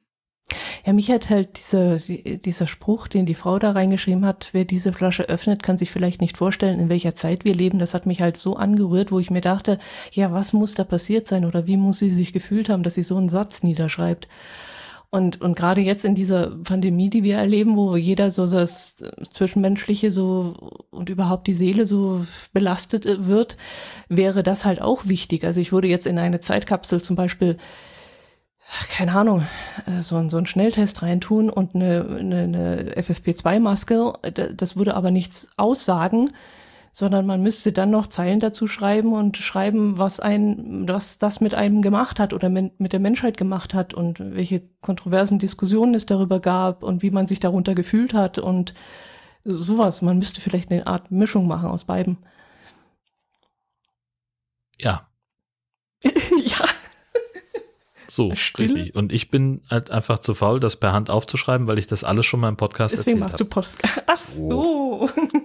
Ja, mich hat halt dieser, dieser Spruch, den die Frau da reingeschrieben hat, wer diese Flasche öffnet, kann sich vielleicht nicht vorstellen, in welcher Zeit wir leben. Das hat mich halt so angerührt, wo ich mir dachte, ja, was muss da passiert sein oder wie muss sie sich gefühlt haben, dass sie so einen Satz niederschreibt. Und, und gerade jetzt in dieser Pandemie, die wir erleben, wo jeder so das Zwischenmenschliche so und überhaupt die Seele so belastet wird, wäre das halt auch wichtig. Also ich würde jetzt in eine Zeitkapsel zum Beispiel, keine Ahnung, so, so einen Schnelltest reintun und eine, eine, eine F F P zwei Maske. Das würde aber nichts aussagen, sondern man müsste dann noch Zeilen dazu schreiben und schreiben, was ein, was das mit einem gemacht hat oder mit, mit der Menschheit gemacht hat und welche kontroversen Diskussionen es darüber gab und wie man sich darunter gefühlt hat und sowas. Man müsste vielleicht eine Art Mischung machen aus beiden. Ja. Ja. So, Stille. Richtig. Und ich bin halt einfach zu faul, das per Hand aufzuschreiben, weil ich das alles schon mal im Podcast Deswegen erzählt habe. Deswegen machst du Podcast. Ach so.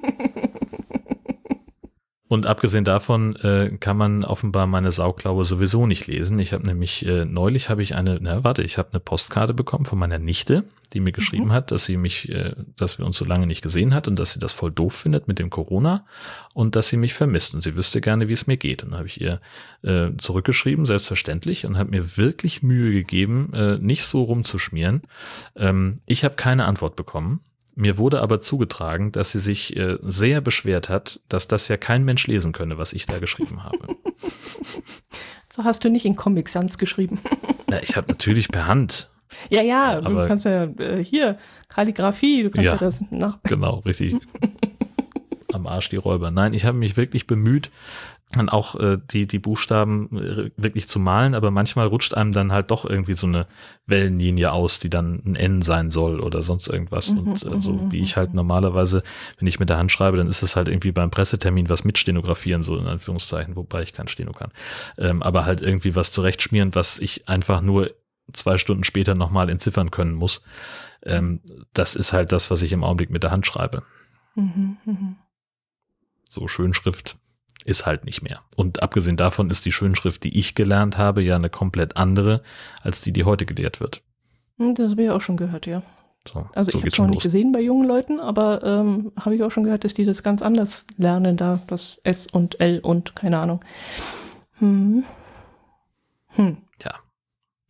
Und abgesehen davon äh, kann man offenbar meine Sauklaue sowieso nicht lesen. Ich habe nämlich, äh, neulich habe ich eine, na warte, ich habe eine Postkarte bekommen von meiner Nichte, die mir geschrieben mhm. hat, dass sie mich, äh, dass wir uns so lange nicht gesehen hat und dass sie das voll doof findet mit dem Corona und dass sie mich vermisst und sie wüsste gerne, wie es mir geht. Und dann habe ich ihr äh, zurückgeschrieben, selbstverständlich, und habe mir wirklich Mühe gegeben, äh, nicht so rumzuschmieren. Ähm, ich habe keine Antwort bekommen. Mir wurde aber zugetragen, dass sie sich äh, sehr beschwert hat, dass das ja kein Mensch lesen könne, was ich da geschrieben habe. So hast du nicht in Comic Sans geschrieben. Ja, ich habe natürlich per Hand. Ja, ja, aber du kannst ja äh, hier, Kalligrafie, du kannst ja, ja das nach. Genau, richtig. Am Arsch die Räuber. Nein, ich habe mich wirklich bemüht, dann auch äh, die, die Buchstaben äh, wirklich zu malen, aber manchmal rutscht einem dann halt doch irgendwie so eine Wellenlinie aus, die dann ein N sein soll oder sonst irgendwas. Mhm, und äh, so wie ich halt normalerweise, wenn ich mit der Hand schreibe, dann ist es halt irgendwie beim Pressetermin was mit Stenografieren, so in Anführungszeichen, wobei ich kein Steno kann. Ähm, aber halt irgendwie was zurechtschmieren, was ich einfach nur zwei Stunden später nochmal entziffern können muss. Ähm, das ist halt das, was ich im Augenblick mit der Hand schreibe. Mhm, mh. So Schönschrift ist halt nicht mehr. Und abgesehen davon ist die Schönschrift, die ich gelernt habe, ja eine komplett andere, als die, die heute gelehrt wird. Das habe ich auch schon gehört, ja. So, also so ich habe es noch nicht gesehen bei jungen Leuten, aber ähm, habe ich auch schon gehört, dass die das ganz anders lernen, da das S und L und keine Ahnung. Hm. Hm. Tja,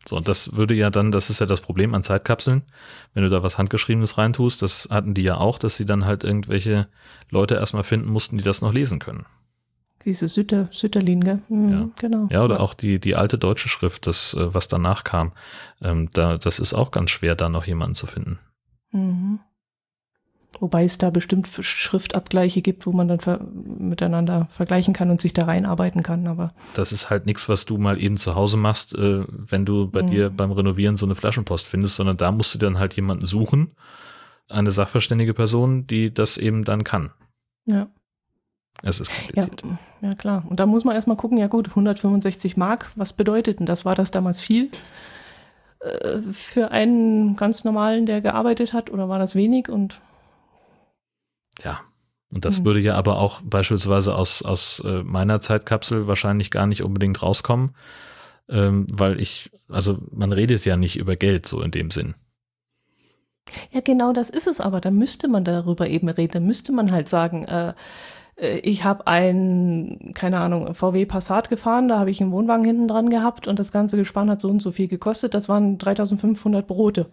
So, und das würde ja dann, das ist ja das Problem an Zeitkapseln, wenn du da was Handgeschriebenes reintust, das hatten die ja auch, dass sie dann halt irgendwelche Leute erstmal finden mussten, die das noch lesen können. Diese Sütter, Sütterlin, gell? Mhm, ja. Genau. Ja, oder ja. auch die, die alte deutsche Schrift, das, was danach kam, ähm, da, das ist auch ganz schwer, da noch jemanden zu finden. Mhm. Wobei es da bestimmt Schriftabgleiche gibt, wo man dann ver- miteinander vergleichen kann und sich da reinarbeiten kann. Aber das ist halt nichts, was du mal eben zu Hause machst, äh, wenn du bei mhm. dir beim Renovieren so eine Flaschenpost findest, sondern da musst du dann halt jemanden suchen, eine sachverständige Person, die das eben dann kann. Ja. Es ist kompliziert. Ja, ja, klar. Und da muss man erstmal gucken, ja gut, hundertfünfundsechzig Mark, was bedeutet denn das? War das damals viel äh, für einen ganz normalen, der gearbeitet hat, oder war das wenig? Und ja, und das hm. würde ja aber auch beispielsweise aus, aus äh, meiner Zeitkapsel wahrscheinlich gar nicht unbedingt rauskommen, ähm, weil ich, also man redet ja nicht über Geld so in dem Sinn. Ja, genau das ist es aber. Da müsste man darüber eben reden. Da müsste man halt sagen, äh, ich habe ein, keine Ahnung, V W Passat gefahren, da habe ich einen Wohnwagen hinten dran gehabt und das ganze Gespann hat so und so viel gekostet. Das waren dreitausendfünfhundert Brote.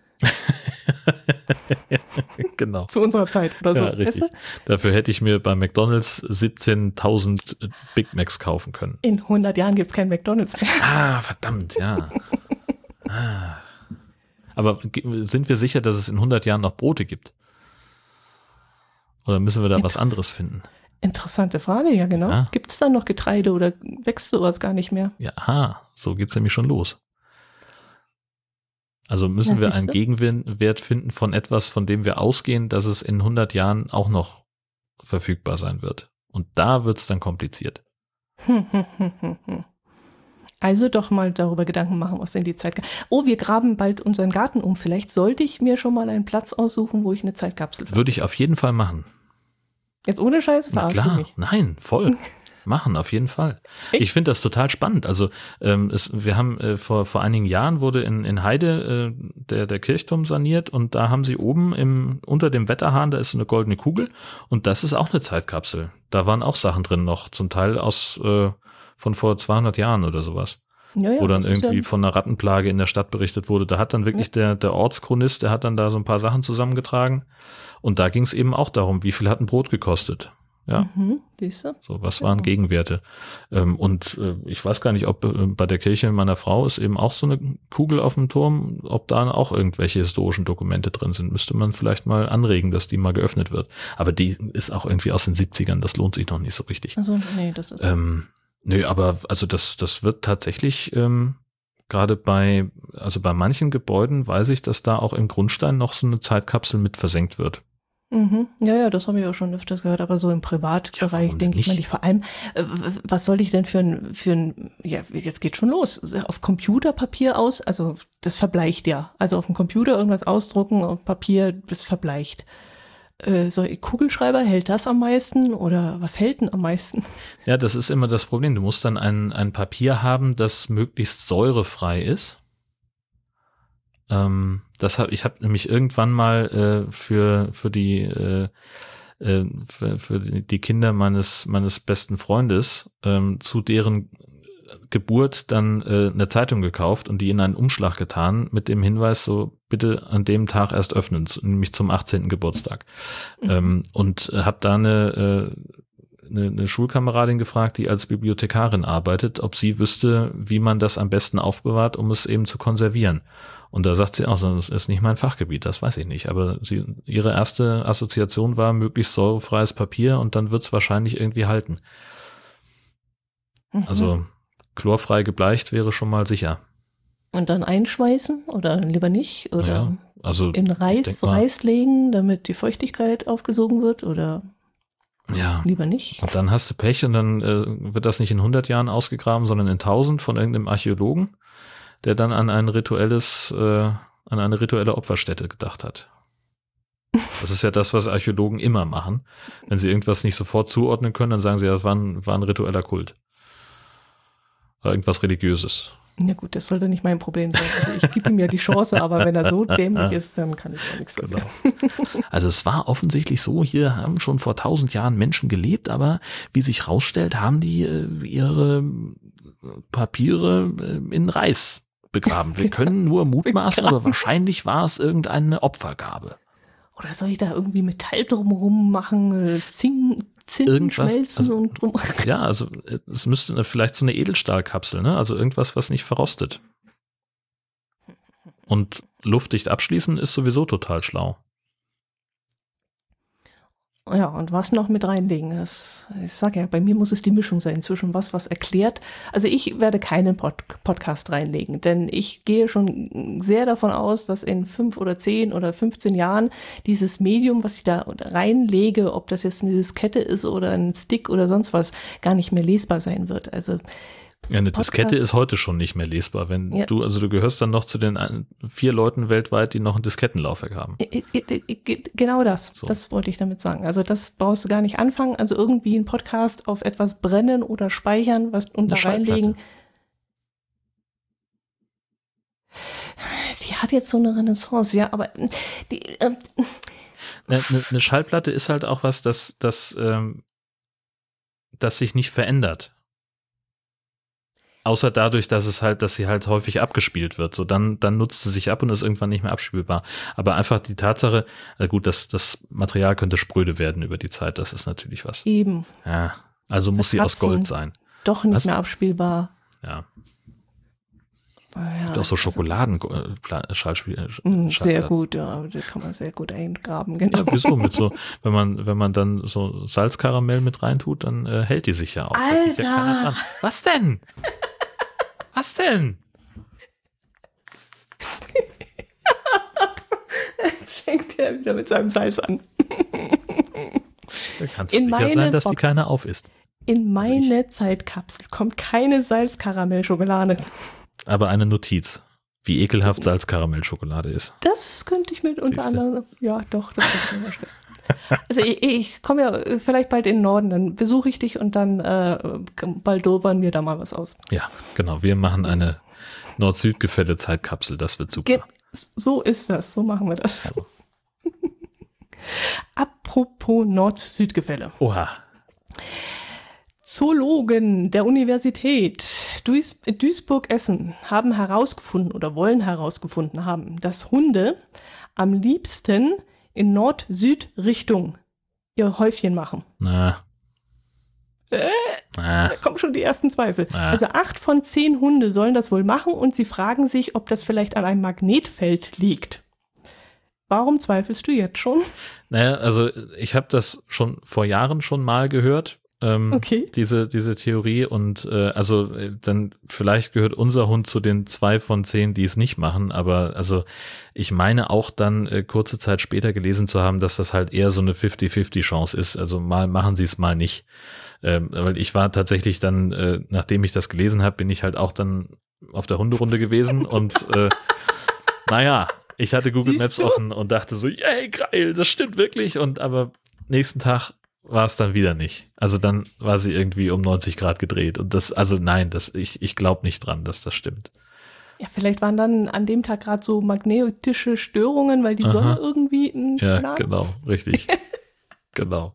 Genau. Zu unserer Zeit oder so. Ja, richtig. Weißt du? Dafür hätte ich mir bei McDonald's siebzehntausend Big Macs kaufen können. In hundert Jahren gibt es kein McDonald's mehr. Ah, verdammt, ja. ah. Aber sind wir sicher, dass es in hundert Jahren noch Brote gibt? Oder müssen wir da Interess- was anderes finden? Interessante Frage, ja genau. Ja. Gibt es da noch Getreide oder wächst sowas gar nicht mehr? Ja, aha, so geht es nämlich schon los. Also müssen ja, wir einen Gegenwert finden von etwas, von dem wir ausgehen, dass es in hundert Jahren auch noch verfügbar sein wird. Und da wird es dann kompliziert. Also doch mal darüber Gedanken machen, was in die Zeit... Oh, wir graben bald unseren Garten um. Vielleicht sollte ich mir schon mal einen Platz aussuchen, wo ich eine Zeitkapsel finde. Würde ich auf jeden Fall machen. Jetzt ohne Scheiß verarsch Na klar, mich. Nein, voll. Machen, auf jeden Fall. Ich, ich finde das total spannend. Also ähm, es, wir haben äh, vor, vor einigen Jahren wurde in, in Heide äh, der, der Kirchturm saniert und da haben sie oben im, unter dem Wetterhahn, da ist so eine goldene Kugel und das ist auch eine Zeitkapsel. Da waren auch Sachen drin noch, zum Teil aus äh, von vor zweihundert Jahren oder sowas. Ja, ja, wo dann irgendwie ja von einer Rattenplage in der Stadt berichtet wurde. Da hat dann wirklich ja. der, der Ortschronist, der hat dann da so ein paar Sachen zusammengetragen und da ging es eben auch darum, wie viel hat ein Brot gekostet. Ja, mhm, siehst du? So, was waren Gegenwerte? Ähm, und äh, ich weiß gar nicht, ob äh, bei der Kirche meiner Frau ist eben auch so eine Kugel auf dem Turm, ob da auch irgendwelche historischen Dokumente drin sind. Müsste man vielleicht mal anregen, dass die mal geöffnet wird. Aber die ist auch irgendwie aus den siebzigern, das lohnt sich noch nicht so richtig. Also, nee, das ist... Ähm, nö, aber also das, das wird tatsächlich ähm, gerade bei, also bei manchen Gebäuden weiß ich, dass da auch im Grundstein noch so eine Zeitkapsel mit versenkt wird. Mhm. Ja, ja, das habe ich auch schon öfters gehört, aber so im Privatbereich ja, denke ich mal nicht. Vor allem, äh, was soll ich denn für ein, für ein, ja, jetzt geht schon los, auf Computerpapier aus, also das verbleicht ja, also auf dem Computer irgendwas ausdrucken, auf Papier, das verbleicht. Äh, so Kugelschreiber, hält das am meisten oder was hält denn am meisten? Ja, das ist immer das Problem, du musst dann ein, ein Papier haben, das möglichst säurefrei ist. Ähm, das hab, ich habe nämlich irgendwann mal äh, für für die äh, äh, für, für die Kinder meines meines besten Freundes ähm, zu deren Geburt dann äh, eine Zeitung gekauft und die in einen Umschlag getan mit dem Hinweis, so bitte an dem Tag erst öffnen, nämlich zum achtzehnten Geburtstag. Mhm. Ähm, und habe da eine äh, Eine, eine Schulkameradin gefragt, die als Bibliothekarin arbeitet, ob sie wüsste, wie man das am besten aufbewahrt, um es eben zu konservieren. Und da sagt sie auch, das ist nicht mein Fachgebiet, das weiß ich nicht. Aber sie, ihre erste Assoziation war möglichst säurefreies Papier und dann wird es wahrscheinlich irgendwie halten. Mhm. Also chlorfrei gebleicht wäre schon mal sicher. Und dann einschweißen oder lieber nicht? Oder ja, also in Reis, mal, Reis legen, damit die Feuchtigkeit aufgesogen wird? Oder ja, lieber nicht. Und dann hast du Pech und dann äh, wird das nicht in hundert Jahren ausgegraben, sondern in tausend von irgendeinem Archäologen, der dann an ein rituelles, äh, an eine rituelle Opferstätte gedacht hat. Das ist ja das, was Archäologen immer machen. Wenn sie irgendwas nicht sofort zuordnen können, dann sagen sie, das war ein, war ein ritueller Kult. Oder irgendwas Religiöses. Ja gut, das sollte nicht mein Problem sein. Also ich gebe ihm ja die Chance, aber wenn er so dämlich ist, dann kann ich auch nichts dafür. Genau. Also es war offensichtlich so, hier haben schon vor tausend Jahren Menschen gelebt, aber wie sich rausstellt, haben die äh, ihre Papiere äh, in Reis begraben. Wir können nur mutmaßen, aber wahrscheinlich war es irgendeine Opfergabe. Oder soll ich da irgendwie Metall drumherum machen, Zinn, Zinn Irgendwas, schmelzen also, und drum. Ja, also es müsste vielleicht so eine Edelstahlkapsel, ne? Also irgendwas, was nicht verrostet. Und luftdicht abschließen ist sowieso total schlau. Ja, und was noch mit reinlegen? Das, ich sage ja, bei mir muss es die Mischung sein zwischen was, was erklärt. Also ich werde keinen Pod Podcast reinlegen, denn ich gehe schon sehr davon aus, dass in fünf oder zehn oder fünfzehn Jahren dieses Medium, was ich da reinlege, ob das jetzt eine Diskette ist oder ein Stick oder sonst was, gar nicht mehr lesbar sein wird. Also Ja, eine Podcast. Diskette ist heute schon nicht mehr lesbar. Wenn Ja. du, also du gehörst dann noch zu den ein, vier Leuten weltweit, die noch ein Diskettenlaufwerk haben. I- I- I- Genau das, So. das wollte ich damit sagen. Also das brauchst du gar nicht anfangen. Also irgendwie einen Podcast auf etwas brennen oder speichern, was und da Eine Schallplatte. reinlegen. Die hat jetzt so eine Renaissance, ja, aber die, ähm, Eine, eine, eine Schallplatte ist halt auch was, das, das, ähm, das sich nicht verändert. Außer dadurch, dass es halt, dass sie halt häufig abgespielt wird. So, dann, dann nutzt sie sich ab und ist irgendwann nicht mehr abspielbar. Aber einfach die Tatsache, na gut, das, das Material könnte spröde werden über die Zeit, das ist natürlich was. eben Ja, also muss sie aus Verkratzen. Gold sein. doch nicht Was? mehr abspielbar. Ja. Ja, Es gibt auch so Schokoladen äh, Pla- Schallspiel. äh, Mm, Schall- sehr äh, gut, ja, da kann man sehr gut eingraben, genau. Ja, wieso? Mit so, wenn man, wenn man dann so Salzkaramell mit reintut, dann äh, hält die sich ja auch. Da geht ja Alter! keiner dran. Was denn? Was denn? Jetzt fängt er wieder mit seinem Salz an. Da kannst du In sicher meine sein, dass die Box. keiner auf ist. In Also meine Zeitkapsel kommt keine Salzkaramellschokolade. Aber eine Notiz, wie ekelhaft Salzkaramellschokolade ist. Das könnte ich mir unter Siehste. anderem, ja doch, das könnte ich mir vorstellen. Also ich, ich komme ja vielleicht bald in den Norden, dann besuche ich dich und dann äh, baldowern wir da mal was aus. Ja, genau. Wir machen eine Nord-Süd-Gefälle-Zeitkapsel. Das wird super. Ge so ist das, so machen wir das. Apropos Nord-Süd-Gefälle. Oha. Zoologen der Universität Duis Duisburg-Essen haben herausgefunden oder wollen herausgefunden haben, dass Hunde am liebsten in Nord-Süd-Richtung ihr Häufchen machen. Na. Äh? Na. Da kommen schon die ersten Zweifel. Ah. Also acht von zehn Hunde sollen das wohl machen und sie fragen sich, ob das vielleicht an einem Magnetfeld liegt. Warum zweifelst du jetzt schon? Naja, also ich habe das schon vor Jahren schon mal gehört, ähm, Okay. diese, diese Theorie. Und äh, also äh, dann vielleicht gehört unser Hund zu den zwei von zehn, die es nicht machen. Aber also ich meine auch dann äh, kurze Zeit später gelesen zu haben, dass das halt eher so eine fünfzig fünfzig Chance ist. Also mal machen sie es, mal nicht. Ähm, weil ich war tatsächlich dann, äh, nachdem ich das gelesen habe, bin ich halt auch dann auf der Hunderunde gewesen und äh, naja, ich hatte Google Siehst Maps du? offen und dachte so, yay, geil, das stimmt wirklich. Und aber nächsten Tag war es dann wieder nicht. Also dann war sie irgendwie um neunzig Grad gedreht. Und das, also nein, das, ich, ich glaube nicht dran, dass das stimmt. Ja, vielleicht waren dann an dem Tag gerade so magnetische Störungen, weil die Aha. Sonne irgendwie. n- Ja, na, genau, richtig. Genau.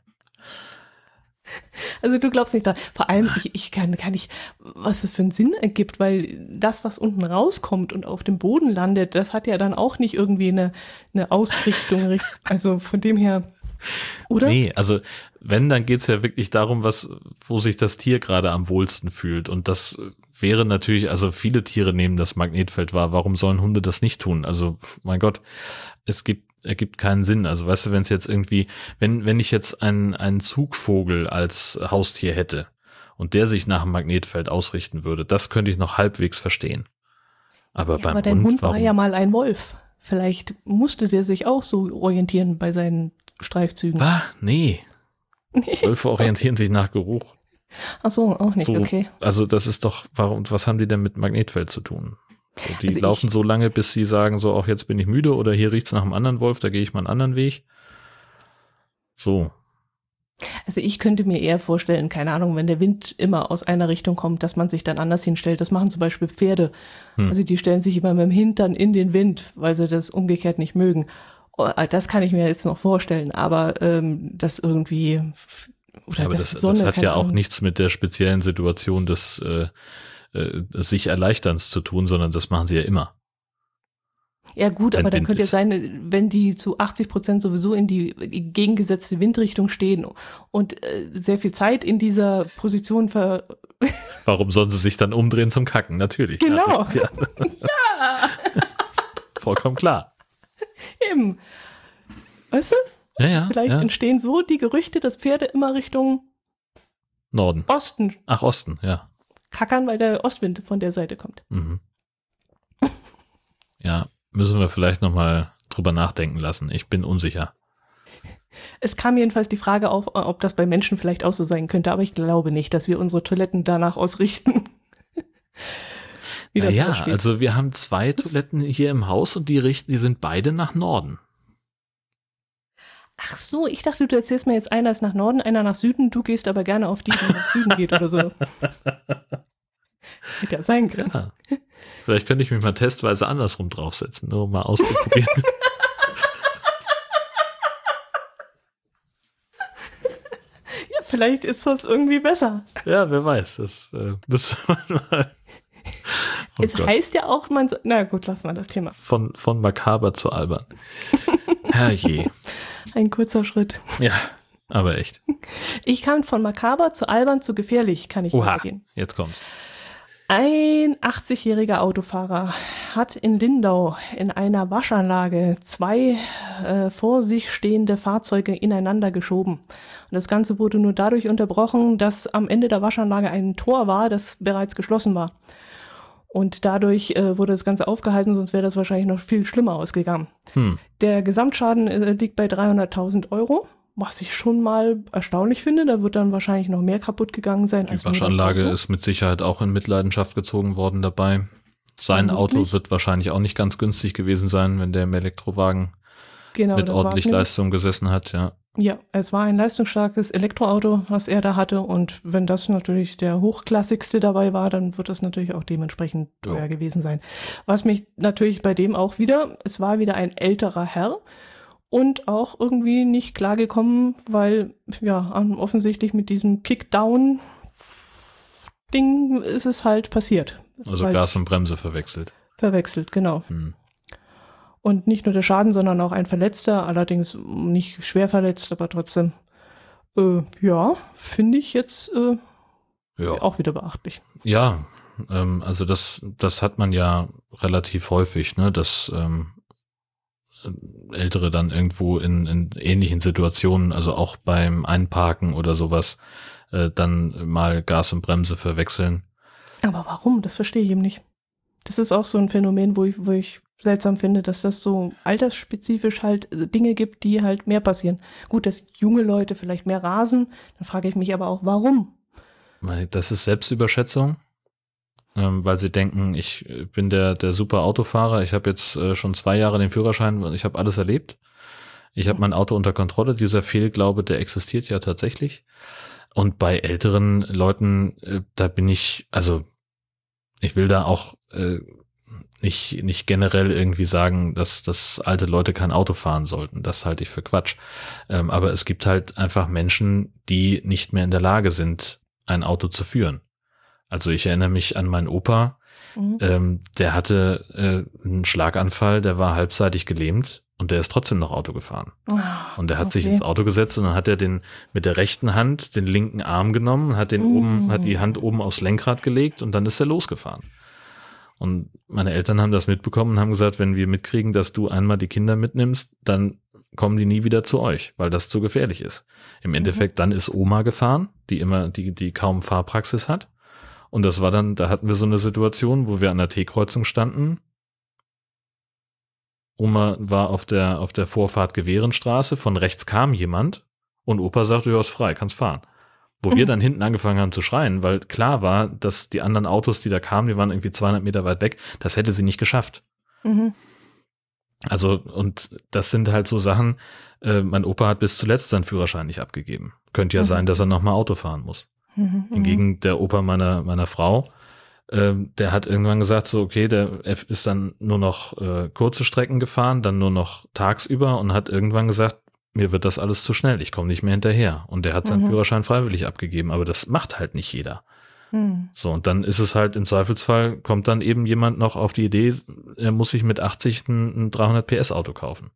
Also du glaubst nicht da. Vor allem, ich, ich kann, kann nicht, was das für einen Sinn ergibt, weil das, was unten rauskommt und auf dem Boden landet, das hat ja dann auch nicht irgendwie eine, eine Ausrichtung. richt- Also von dem her, oder? Nee, also wenn, dann geht's ja wirklich darum, was, wo sich das Tier gerade am wohlsten fühlt. Und das wäre natürlich, also viele Tiere nehmen das Magnetfeld wahr. Warum sollen Hunde das nicht tun? Also, mein Gott, es gibt, ergibt keinen Sinn. Also, weißt du, wenn es jetzt irgendwie, wenn, wenn ich jetzt einen, einen Zugvogel als Haustier hätte und der sich nach dem Magnetfeld ausrichten würde, das könnte ich noch halbwegs verstehen. Aber Ja, beim aber dein Hund, Hund war warum? ja mal ein Wolf. Vielleicht musste der sich auch so orientieren bei seinen Streifzügen. Ah, nee. Wölfe orientieren sich nach Geruch. Ach so, auch nicht, So, okay. Also das ist doch, warum, was haben die denn mit Magnetfeld zu tun? So, die Also ich- laufen so lange, bis sie sagen, so, auch jetzt bin ich müde oder hier riecht's nach einem anderen Wolf, da gehe ich mal einen anderen Weg. So, Also ich könnte mir eher vorstellen, keine Ahnung, wenn der Wind immer aus einer Richtung kommt, dass man sich dann anders hinstellt. Das machen zum Beispiel Pferde. Hm. Also die stellen sich immer mit dem Hintern in den Wind, weil sie das umgekehrt nicht mögen. Oh, Das kann ich mir jetzt noch vorstellen, aber ähm, das irgendwie oder aber dass das, die Sonne, das hat keine ja auch Ahnung. nichts mit der speziellen Situation des, äh, äh, sich Erleichterns zu tun, sondern das machen sie ja immer. Ja gut, Wenn aber dann Wind könnte es ist. sein, wenn die zu achtzig Prozent sowieso in die gegengesetzte Windrichtung stehen und äh, sehr viel Zeit in dieser Position ver... Warum sollen sie sich dann umdrehen zum Kacken? Natürlich. Genau. Ja, Ja, vollkommen klar. eben. Weißt du, Ja, ja. vielleicht ja. entstehen so die Gerüchte, dass Pferde immer Richtung Norden. Osten Ach, Osten, ja. kackern, weil der Ostwind von der Seite kommt. Mhm. Ja, müssen wir vielleicht nochmal drüber nachdenken lassen. Ich bin unsicher. Es kam jedenfalls die Frage auf, ob das bei Menschen vielleicht auch so sein könnte, aber ich glaube nicht, dass wir unsere Toiletten danach ausrichten. Wie das Naja, aussteht. also wir haben zwei Toiletten hier im Haus und die richten, die sind beide nach Norden. Ach so, ich dachte, du erzählst mir jetzt, einer ist nach Norden, einer nach Süden, du gehst aber gerne auf die, die nach Süden geht oder so. Hätte ja sein können. Ja. Vielleicht könnte ich mich mal testweise andersrum draufsetzen, nur um mal auszuprobieren. Ja, vielleicht ist das irgendwie besser. Ja, wer weiß. Das äh, müsste man mal. Oh es Gott. heißt ja auch, man so, na gut, lassen wir das Thema. Von, von makaber zu albern. Herrje. Ein kurzer Schritt. Ja, aber echt. Ich kann von makaber zu albern zu gefährlich, kann ich Oha, gehen. jetzt kommt's. Ein achtzigjähriger Autofahrer hat in Lindau in einer Waschanlage zwei äh, vor sich stehende Fahrzeuge ineinander geschoben. Und das Ganze wurde nur dadurch unterbrochen, dass am Ende der Waschanlage ein Tor war, das bereits geschlossen war. Und dadurch äh, wurde das Ganze aufgehalten, sonst wäre das wahrscheinlich noch viel schlimmer ausgegangen. Hm. Der Gesamtschaden äh, liegt bei dreihunderttausend Euro, was ich schon mal erstaunlich finde. Da wird dann wahrscheinlich noch mehr kaputt gegangen sein. Die als nur das Waschanlage Auto. ist mit Sicherheit auch in Mitleidenschaft gezogen worden dabei. Sein Vermutlich. Auto wird wahrscheinlich auch nicht ganz günstig gewesen sein, wenn der im Elektrowagen Genau, mit das war's ordentlich nämlich. Leistung gesessen hat, ja. Ja, es war ein leistungsstarkes Elektroauto, was er da hatte. Und wenn das natürlich der hochklassigste dabei war, dann wird das natürlich auch dementsprechend teuer Ja. gewesen sein. Was mich natürlich bei dem auch wieder, es war wieder ein älterer Herr und auch irgendwie nicht klargekommen, weil ja offensichtlich mit diesem Kickdown-Ding ist es halt passiert. Also Halt Gas und Bremse verwechselt. verwechselt, genau. Hm. Und nicht nur der Schaden, sondern auch ein Verletzter, allerdings nicht schwer verletzt, aber trotzdem, äh, ja, finde ich jetzt äh, Ja. auch wieder beachtlich. Ja, ähm, also das, das hat man ja relativ häufig, ne, dass ähm, Ältere dann irgendwo in, in ähnlichen Situationen, also auch beim Einparken oder sowas, äh, dann mal Gas und Bremse verwechseln. Aber warum? Das verstehe ich eben nicht. Das ist auch so ein Phänomen, wo ich, wo ich seltsam finde, dass das so altersspezifisch halt Dinge gibt, die halt mehr passieren. Gut, dass junge Leute vielleicht mehr rasen, dann frage ich mich aber auch, warum? Weil Das ist Selbstüberschätzung, ähm, weil sie denken, ich bin der, der super Autofahrer, ich habe jetzt äh, schon zwei Jahre den Führerschein und ich habe alles erlebt. Ich habe mein Auto unter Kontrolle. Dieser Fehlglaube, der existiert ja tatsächlich. Und bei älteren Leuten, äh, da bin ich, also ich will da auch äh, nicht, nicht generell irgendwie sagen, dass, dass alte Leute kein Auto fahren sollten. Das halte ich für Quatsch. Ähm, aber es gibt halt einfach Menschen, die nicht mehr in der Lage sind, ein Auto zu führen. Also ich erinnere mich an meinen Opa, Mhm. ähm, der hatte äh, einen Schlaganfall, der war halbseitig gelähmt und der ist trotzdem noch Auto gefahren. Ah, Und der hat sich okay. ins Auto gesetzt und dann hat er den mit der rechten Hand den linken Arm genommen, hat den Mhm. oben, hat die Hand oben aufs Lenkrad gelegt und dann ist er losgefahren. Und meine Eltern haben das mitbekommen und haben gesagt, wenn wir mitkriegen, dass du einmal die Kinder mitnimmst, dann kommen die nie wieder zu euch, weil das zu gefährlich ist. Im Endeffekt, dann ist Oma gefahren, die immer, die, die kaum Fahrpraxis hat. Und das war dann, da hatten wir so eine Situation, wo wir an der T-Kreuzung standen. Oma war auf der, auf der Vorfahrt Gewehrenstraße, von rechts kam jemand und Opa sagte, ja, ist frei, kannst fahren. Wo wir dann hinten angefangen haben zu schreien, weil klar war, dass die anderen Autos, die da kamen, die waren irgendwie zweihundert Meter weit weg, das hätte sie nicht geschafft. Mhm. Also, und das sind halt so Sachen, äh, mein Opa hat bis zuletzt seinen Führerschein nicht abgegeben. Könnte ja Mhm. sein, dass er nochmal Auto fahren muss. Mhm. Hingegen der Opa meiner, meiner Frau, ähm, der hat irgendwann gesagt, so okay, der ist dann nur noch äh, kurze Strecken gefahren, dann nur noch tagsüber und hat irgendwann gesagt, mir wird das alles zu schnell, ich komme nicht mehr hinterher. Und der hat seinen Mhm. Führerschein freiwillig abgegeben, aber das macht halt nicht jeder. Hm. So, und dann ist es halt im Zweifelsfall, kommt dann eben jemand noch auf die Idee, er muss sich mit achtzig ein, ein dreihundert P S Auto kaufen.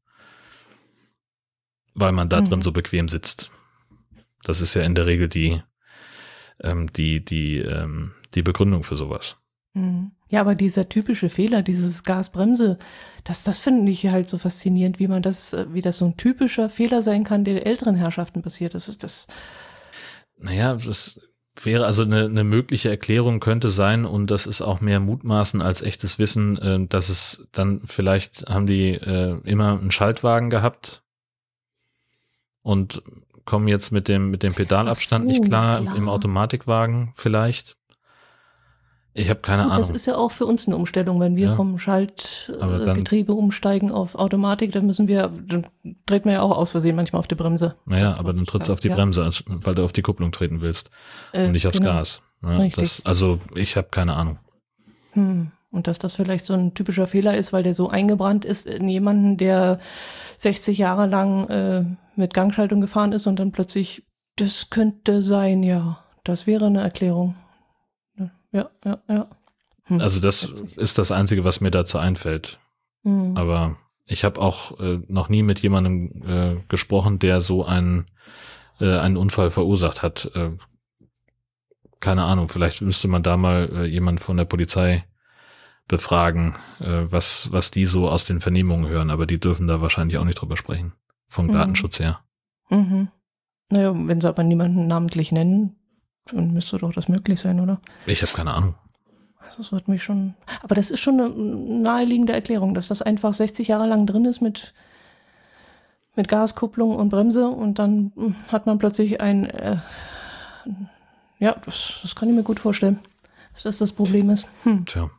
Weil man da Mhm. drin so bequem sitzt. Das ist ja in der Regel die, ähm, die, die, ähm, die Begründung für sowas. Hm. Ja, aber dieser typische Fehler, dieses Gasbremse, das, das finde ich halt so faszinierend, wie man das, äh, wie das so ein typischer Fehler sein kann, der älteren Herrschaften passiert. Das ist das. Naja, das wäre also eine, eine mögliche Erklärung könnte sein, und das ist auch mehr Mutmaßen als echtes Wissen, äh, dass es dann vielleicht haben die äh, immer einen Schaltwagen gehabt und kommen jetzt mit dem, mit dem Pedalabstand Ach so, nicht klar, ja, im, klar. im Automatikwagen vielleicht. Ich habe keine Gut, Ahnung. das ist ja auch für uns eine Umstellung, wenn wir Ja. vom Aber dann- Schaltgetriebe umsteigen auf Automatik, dann müssen wir, dann dreht man ja auch aus Versehen manchmal auf die Bremse. Naja, aber dann trittst du auf die Ja. Bremse, als- weil du auf die Kupplung treten willst Äh, und nicht aufs genau. Gas. Ja, Richtig. das, also ich habe keine Ahnung. Hm. Und dass das vielleicht so ein typischer Fehler ist, weil der so eingebrannt ist in jemanden, der sechzig Jahre lang äh, mit Gangschaltung gefahren ist und dann plötzlich, das könnte sein, ja. Das wäre eine Erklärung. Ja, ja, ja. Hm. Also das ist das Einzige, was mir dazu einfällt. Hm. Aber ich habe auch äh, noch nie mit jemandem äh, gesprochen, der so einen, äh, einen Unfall verursacht hat. Äh, keine Ahnung, vielleicht müsste man da mal äh, jemanden von der Polizei befragen, äh, was, was die so aus den Vernehmungen hören. Aber die dürfen da wahrscheinlich auch nicht drüber sprechen. Vom Mhm. Datenschutz her. Mhm. Naja, wenn sie aber niemanden namentlich nennen, dann müsste doch das möglich sein, oder? Ich habe keine Ahnung. Also das wird mich schon. Aber das ist schon eine naheliegende Erklärung, dass das einfach sechzig Jahre lang drin ist mit, mit Gaskupplung und Bremse und dann hm, hat man plötzlich ein. Äh, ja, das, das kann ich mir gut vorstellen, dass das das Problem ist. Hm. Tja.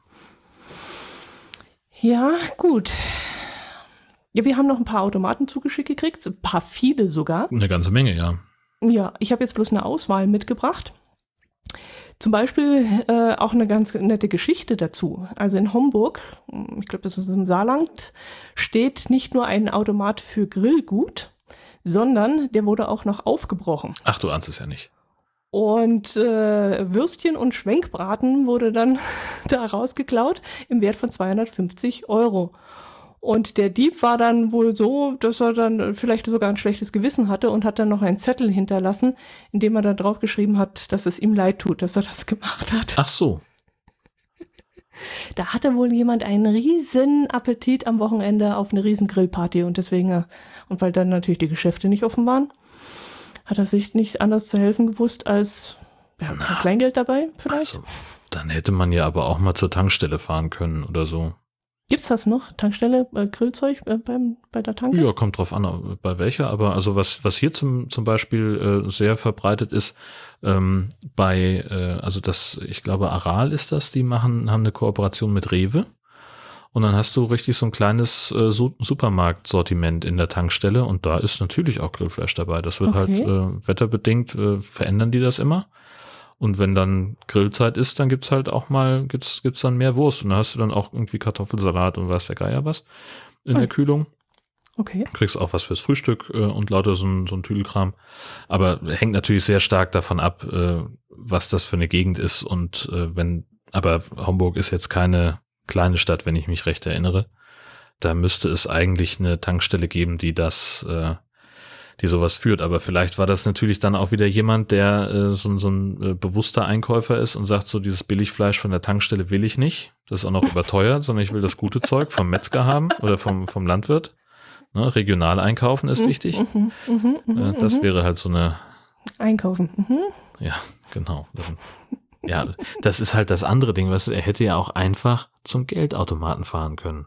Ja, gut. Ja, wir haben noch ein paar Automaten zugeschickt gekriegt, ein paar viele sogar. Eine ganze Menge, ja. Ja, ich habe jetzt bloß eine Auswahl mitgebracht. Zum Beispiel äh, auch eine ganz nette Geschichte dazu. Also in Homburg, ich glaube, das ist im Saarland, steht nicht nur ein Automat für Grillgut, sondern der wurde auch noch aufgebrochen. Ach, du ahnst es ja nicht. Und äh, Würstchen und Schwenkbraten wurde dann da rausgeklaut im Wert von zweihundertfünfzig Euro. Und der Dieb war dann wohl so, dass er dann vielleicht sogar ein schlechtes Gewissen hatte und hat dann noch einen Zettel hinterlassen, in dem er dann draufgeschrieben hat, dass es ihm leid tut, dass er das gemacht hat. Ach so. Da hatte wohl jemand einen riesen Appetit am Wochenende auf eine riesen Grillparty und deswegen, äh, und weil dann natürlich die Geschäfte nicht offen waren, hat er sich nicht anders zu helfen gewusst als ja, kein Kleingeld dabei vielleicht. Also, dann hätte man ja aber auch mal zur Tankstelle fahren können oder so. Gibt's das noch? Tankstelle, äh, Grillzeug äh, beim, bei der Tanke? Ja, kommt drauf an, äh, bei welcher. Aber also was, was hier zum, zum Beispiel äh, sehr verbreitet ist, ähm, bei, äh, also das, ich glaube, Aral ist das, die machen, haben eine Kooperation mit Rewe. Und dann hast du richtig so ein kleines äh, Su- Supermarktsortiment in der Tankstelle und da ist natürlich auch Grillfleisch dabei. Das wird Okay. halt äh, wetterbedingt, äh, verändern die das immer. Und wenn dann Grillzeit ist, dann gibt's halt auch mal, gibt's, gibt's dann mehr Wurst. Und da hast du dann auch irgendwie Kartoffelsalat und weiß der Geier was in Hm. der Kühlung. Okay. Kriegst auch was fürs Frühstück äh, und lauter so ein, so ein Tüdelkram. Aber hängt natürlich sehr stark davon ab, äh, was das für eine Gegend ist. Und äh, wenn, aber Homburg ist jetzt keine kleine Stadt, wenn ich mich recht erinnere. Da müsste es eigentlich eine Tankstelle geben, die das, äh, die sowas führt. Aber vielleicht war das natürlich dann auch wieder jemand, der äh, so, so ein äh, bewusster Einkäufer ist und sagt, so dieses Billigfleisch von der Tankstelle will ich nicht. Das ist auch noch überteuert, sondern ich will das gute Zeug vom Metzger haben oder vom, vom Landwirt. Ne, regional einkaufen ist wichtig. Mhm, mhm, mhm, Äh, das mhm. wäre halt so eine, Einkaufen. Mhm. ja, genau. Dann, ja, das ist halt das andere Ding, was er hätte ja auch einfach zum Geldautomaten fahren können,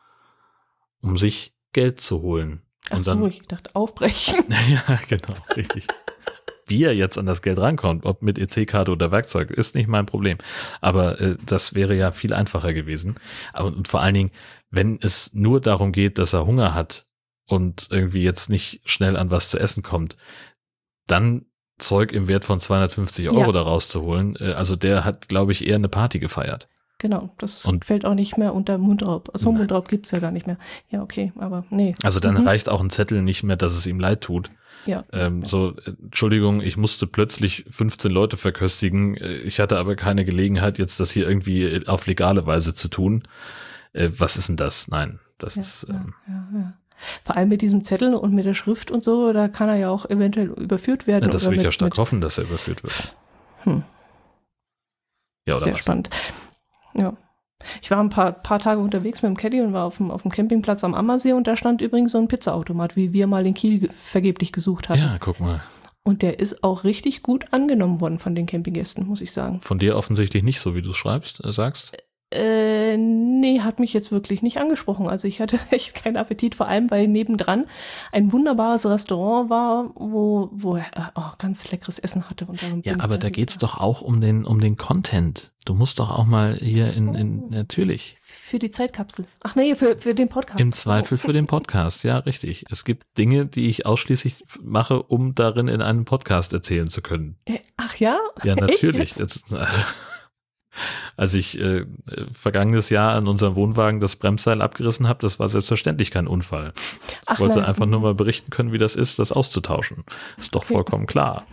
um sich Geld zu holen. Ach Und so, dann, ich dachte aufbrechen. ja, genau, richtig. Wie er jetzt an das Geld rankommt, ob mit E C-Karte oder Werkzeug, ist nicht mein Problem. Aber äh, das wäre ja viel einfacher gewesen. Aber, und vor allen Dingen, wenn es nur darum geht, dass er Hunger hat und irgendwie jetzt nicht schnell an was zu essen kommt, dann Zeug im Wert von zweihundertfünfzig Euro Ja. da rauszuholen. Äh, also der hat, glaube ich, eher eine Party gefeiert. genau. Das Und- fällt auch nicht mehr unter Mundraub. So, Nein. Mundraub gibt es ja gar nicht mehr. Ja, okay, aber nee. Also dann Mhm. reicht auch ein Zettel nicht mehr, dass es ihm leid tut. Ja. Ähm, ja. So, äh, Entschuldigung, ich musste plötzlich fünfzehn Leute verköstigen. Äh, Ich hatte aber keine Gelegenheit, jetzt das hier irgendwie auf legale Weise zu tun. Äh, was ist denn das? Nein, das Ja, ist, ja, ähm, ja, ja. Vor allem mit diesem Zettel und mit der Schrift und so, da kann er ja auch eventuell überführt werden. ja, das oder will ich mit, ja stark mit, hoffen, dass er überführt wird. Hm. Ja, oder Sehr was? spannend. Ja. Ich war ein paar, paar Tage unterwegs mit dem Caddy und war auf dem, auf dem Campingplatz am Ammersee und da stand übrigens so ein Pizzaautomat, wie wir mal in Kiel ge- vergeblich gesucht hatten. Ja, guck mal. Und der ist auch richtig gut angenommen worden von den Campinggästen, muss ich sagen. Von dir offensichtlich nicht so, wie du schreibst, äh, sagst. Äh, nee, hat mich jetzt wirklich nicht angesprochen. Also ich hatte echt keinen Appetit, vor allem weil nebendran ein wunderbares Restaurant war, wo, wo er oh, ganz leckeres Essen hatte. Und darum Ja, bin aber ich da dann- geht's doch auch um den, um den Content. Du musst doch auch mal hier in, in, natürlich. Für die Zeitkapsel. Ach nee, für, für den Podcast. Im Zweifel für den Podcast, ja, richtig. Es gibt Dinge, die ich ausschließlich f- mache, um darin in einem Podcast erzählen zu können. So. Äh, Ach ja? Ja, natürlich. Echt jetzt? Das- Also, als ich äh, vergangenes Jahr an unserem Wohnwagen das Bremsseil abgerissen habe, das war selbstverständlich kein Unfall. Ich Ach wollte nein. einfach nur mal berichten können, wie das ist, das auszutauschen. Ist doch Okay. vollkommen klar.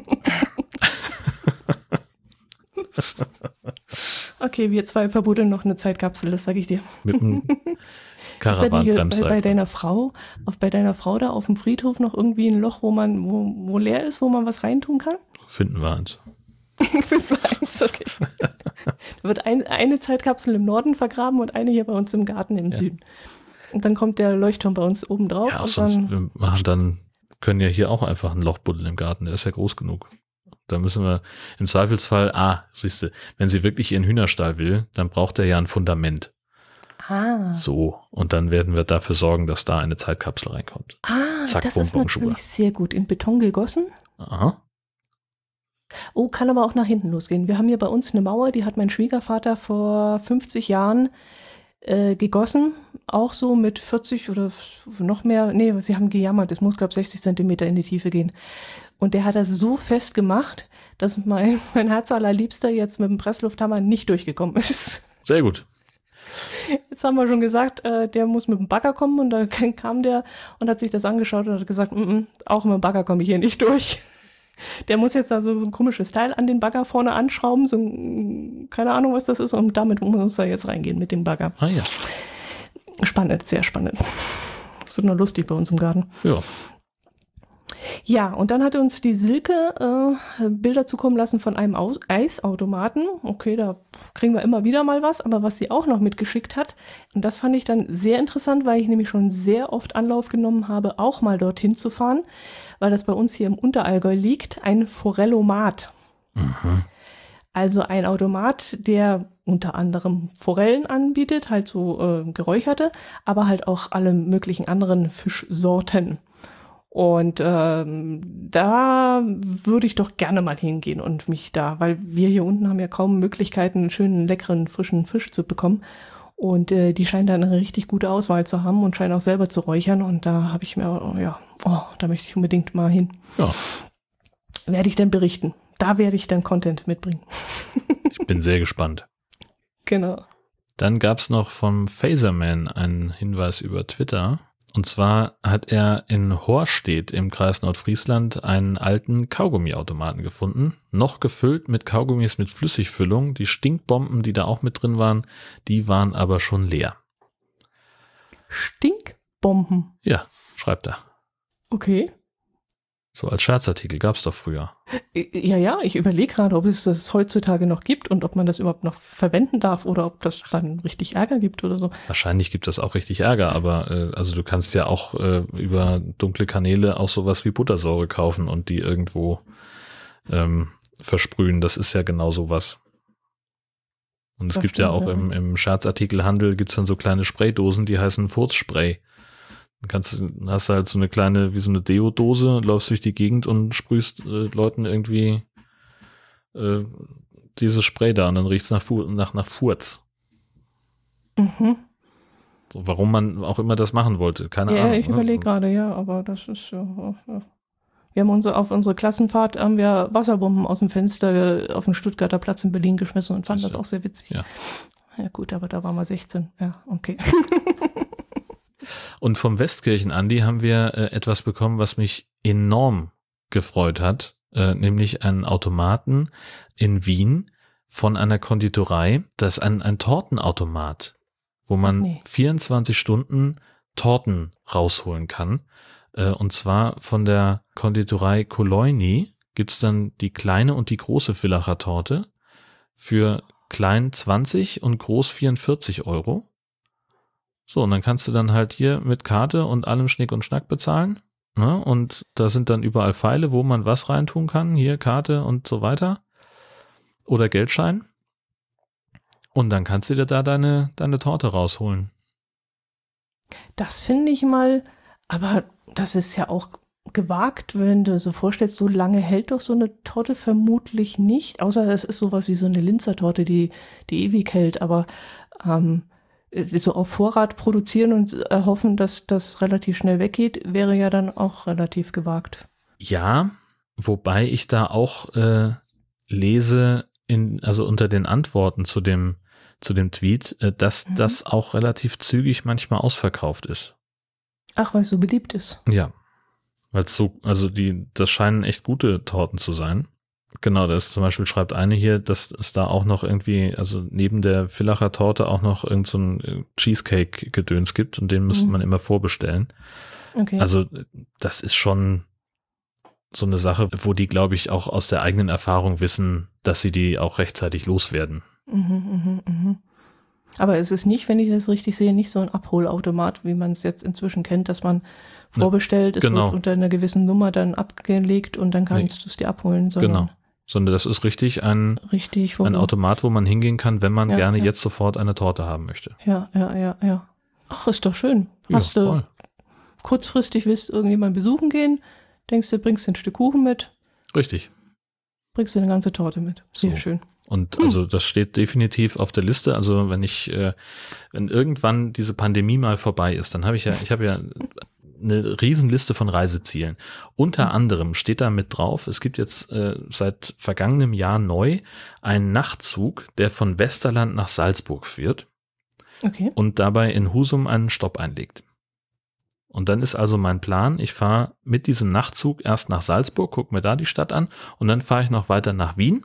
Okay, wir zwei verbuddeln noch eine Zeitkapsel, das sage ich dir. Mit einem Ist da nicht bei, Caravan-Bremsseil. bei deiner Frau, auf, bei deiner Frau da auf dem Friedhof noch irgendwie ein Loch, wo man, wo, wo leer ist, wo man was reintun kann? Finden wir eins. Fünf eins, okay. Da wird ein, eine Zeitkapsel im Norden vergraben und eine hier bei uns im Garten im Ja. Süden. Und dann kommt der Leuchtturm bei uns oben drauf. Ja, und sonst dann, wir machen dann, können ja hier auch einfach ein Loch buddeln im Garten, der ist ja groß genug. Da müssen wir im Zweifelsfall, ah, siehst du, wenn sie wirklich ihren Hühnerstall will, dann braucht er ja ein Fundament. ah, So, und dann werden wir dafür sorgen, dass da eine Zeitkapsel reinkommt. ah Zack, das bum, ist bum, Schuhe. natürlich sehr gut. In Beton gegossen. Aha. Oh, kann aber auch nach hinten losgehen. Wir haben hier bei uns eine Mauer, die hat mein Schwiegervater vor fünfzig Jahren äh, gegossen. Auch so mit vierzig oder f- noch mehr. Nee, sie haben gejammert. Es muss, glaube ich, sechzig Zentimeter in die Tiefe gehen. Und der hat das so fest gemacht, dass mein, mein Herz allerliebster jetzt mit dem Presslufthammer nicht durchgekommen ist. Sehr gut. Jetzt haben wir schon gesagt, äh, der muss mit dem Bagger kommen und da kam der und hat sich das angeschaut und hat gesagt, mm -mm, auch mit dem Bagger komme ich hier nicht durch. Der muss jetzt da so, so ein komisches Teil an den Bagger vorne anschrauben, so ein, keine Ahnung, was das ist, und damit muss er jetzt reingehen mit dem Bagger. Ah ja. Spannend, sehr spannend. Das wird noch lustig bei uns im Garten. Ja. Ja, und dann hat uns die Silke äh, Bilder zukommen lassen von einem Aus Eisautomaten. Okay, da kriegen wir immer wieder mal was, aber was sie auch noch mitgeschickt hat, und das fand ich dann sehr interessant, weil ich nämlich schon sehr oft Anlauf genommen habe, auch mal dorthin zu fahren, weil das bei uns hier im Unterallgäu liegt, ein Forellomat. Mhm. Also ein Automat, der unter anderem Forellen anbietet, halt so äh, geräucherte, aber halt auch alle möglichen anderen Fischsorten. Und ähm, da würde ich doch gerne mal hingehen und mich da, weil wir hier unten haben ja kaum Möglichkeiten, einen schönen, leckeren, frischen Fisch zu bekommen. Und äh, die scheinen da eine richtig gute Auswahl zu haben und scheinen auch selber zu räuchern. Und da habe ich mir, oh, ja, oh, da möchte ich unbedingt mal hin. Ja. Werde ich dann berichten. Da werde ich dann Content mitbringen. Ich bin sehr gespannt. Genau. Dann gab es noch vom Phaserman einen Hinweis über Twitter. Und zwar hat er in Horstedt im Kreis Nordfriesland einen alten Kaugummiautomaten gefunden, noch gefüllt mit Kaugummis mit Flüssigfüllung. Die Stinkbomben, die da auch mit drin waren, die waren aber schon leer. Stinkbomben. Ja, schreibt er. Okay. So als Scherzartikel gab es doch früher. Ja, ja, ich überlege gerade, ob es das heutzutage noch gibt und ob man das überhaupt noch verwenden darf oder ob das dann richtig Ärger gibt oder so. Wahrscheinlich gibt das auch richtig Ärger, aber äh, also du kannst ja auch äh, über dunkle Kanäle auch sowas wie Buttersäure kaufen und die irgendwo ähm, versprühen. Das ist ja genau sowas. Und es Das gibt ja stimmt, auch ja. im, im Scherzartikelhandel gibt's dann so kleine Spraydosen, die heißen Furzspray. Dann kannst du, hast du halt so eine kleine, wie so eine Deo-Dose, läufst durch die Gegend und sprühst äh, Leuten irgendwie äh, dieses Spray da und dann riecht's nach, Fu nach, nach Furz. Mhm. So, warum man auch immer das machen wollte, keine Ja, Ahnung. ich ne? überlege gerade, ja, aber das ist ja. ja. Wir haben unsere, auf unsere Klassenfahrt haben wir Wasserbomben aus dem Fenster auf den Stuttgarter Platz in Berlin geschmissen und fanden das auch sehr witzig. Ja. Ja gut, aber da waren wir sechzehn. Ja, okay. Und vom Westkirchen-Andi haben wir äh, etwas bekommen, was mich enorm gefreut hat, äh, nämlich einen Automaten in Wien von einer Konditorei. Das ist ein, ein Tortenautomat, wo man nee. vierundzwanzig Stunden Torten rausholen kann. Äh, und zwar von der Konditorei Koloini gibt es dann die kleine und die große Villacher Torte für klein zwanzig und groß vierundvierzig Euro. So, und dann kannst du dann halt hier mit Karte und allem Schnick und Schnack bezahlen. Ne? Und da sind dann überall Pfeile, wo man was reintun kann. Hier Karte und so weiter. Oder Geldschein. Und dann kannst du dir da deine, deine Torte rausholen. Das finde ich mal, aber das ist ja auch gewagt, wenn du so vorstellst, so lange hält doch so eine Torte vermutlich nicht. Außer es ist sowas wie so eine Linzertorte, die, die ewig hält. Aber ähm, so auf Vorrat produzieren und hoffen, dass das relativ schnell weggeht, wäre ja dann auch relativ gewagt. Ja, wobei ich da auch äh, lese, in, also unter den Antworten zu dem, zu dem Tweet, äh, dass mhm. das auch relativ zügig manchmal ausverkauft ist. Ach, weil es so beliebt ist. Ja, weil es so, also die, das scheinen echt gute Torten zu sein. Genau, das zum Beispiel schreibt eine hier, dass es da auch noch irgendwie, also neben der Villacher Torte auch noch irgend so ein Cheesecake-Gedöns gibt und den müsste mhm. man immer vorbestellen. Okay. Also das ist schon so eine Sache, wo die, glaube ich, auch aus der eigenen Erfahrung wissen, dass sie die auch rechtzeitig loswerden. Mhm, mh, mh. Aber es ist nicht, wenn ich das richtig sehe, nicht so ein Abholautomat, wie man es jetzt inzwischen kennt, dass man vorbestellt, es genau. wird unter einer gewissen Nummer dann abgelegt und dann kannst nee. du es dir abholen. Sondern genau. Sondern das ist richtig ein, richtig, ein Automat, wo man hingehen kann, wenn man ja, gerne ja. jetzt sofort eine Torte haben möchte. Ja, ja, ja, ja. Ach, ist doch schön. Hast ja, du voll. kurzfristig willst irgendjemand besuchen gehen, denkst du, bringst du ein Stück Kuchen mit. Richtig. Bringst du eine ganze Torte mit. Sehr so. schön. Und also das steht definitiv auf der Liste. Also wenn ich, äh, wenn irgendwann diese Pandemie mal vorbei ist, dann habe ich ja, ich habe ja eine Riesenliste von Reisezielen. Unter anderem steht da mit drauf, es gibt jetzt äh, seit vergangenem Jahr neu einen Nachtzug, der von Westerland nach Salzburg führt okay. und dabei in Husum einen Stopp einlegt. Und dann ist also mein Plan, ich fahre mit diesem Nachtzug erst nach Salzburg, gucke mir da die Stadt an und dann fahre ich noch weiter nach Wien,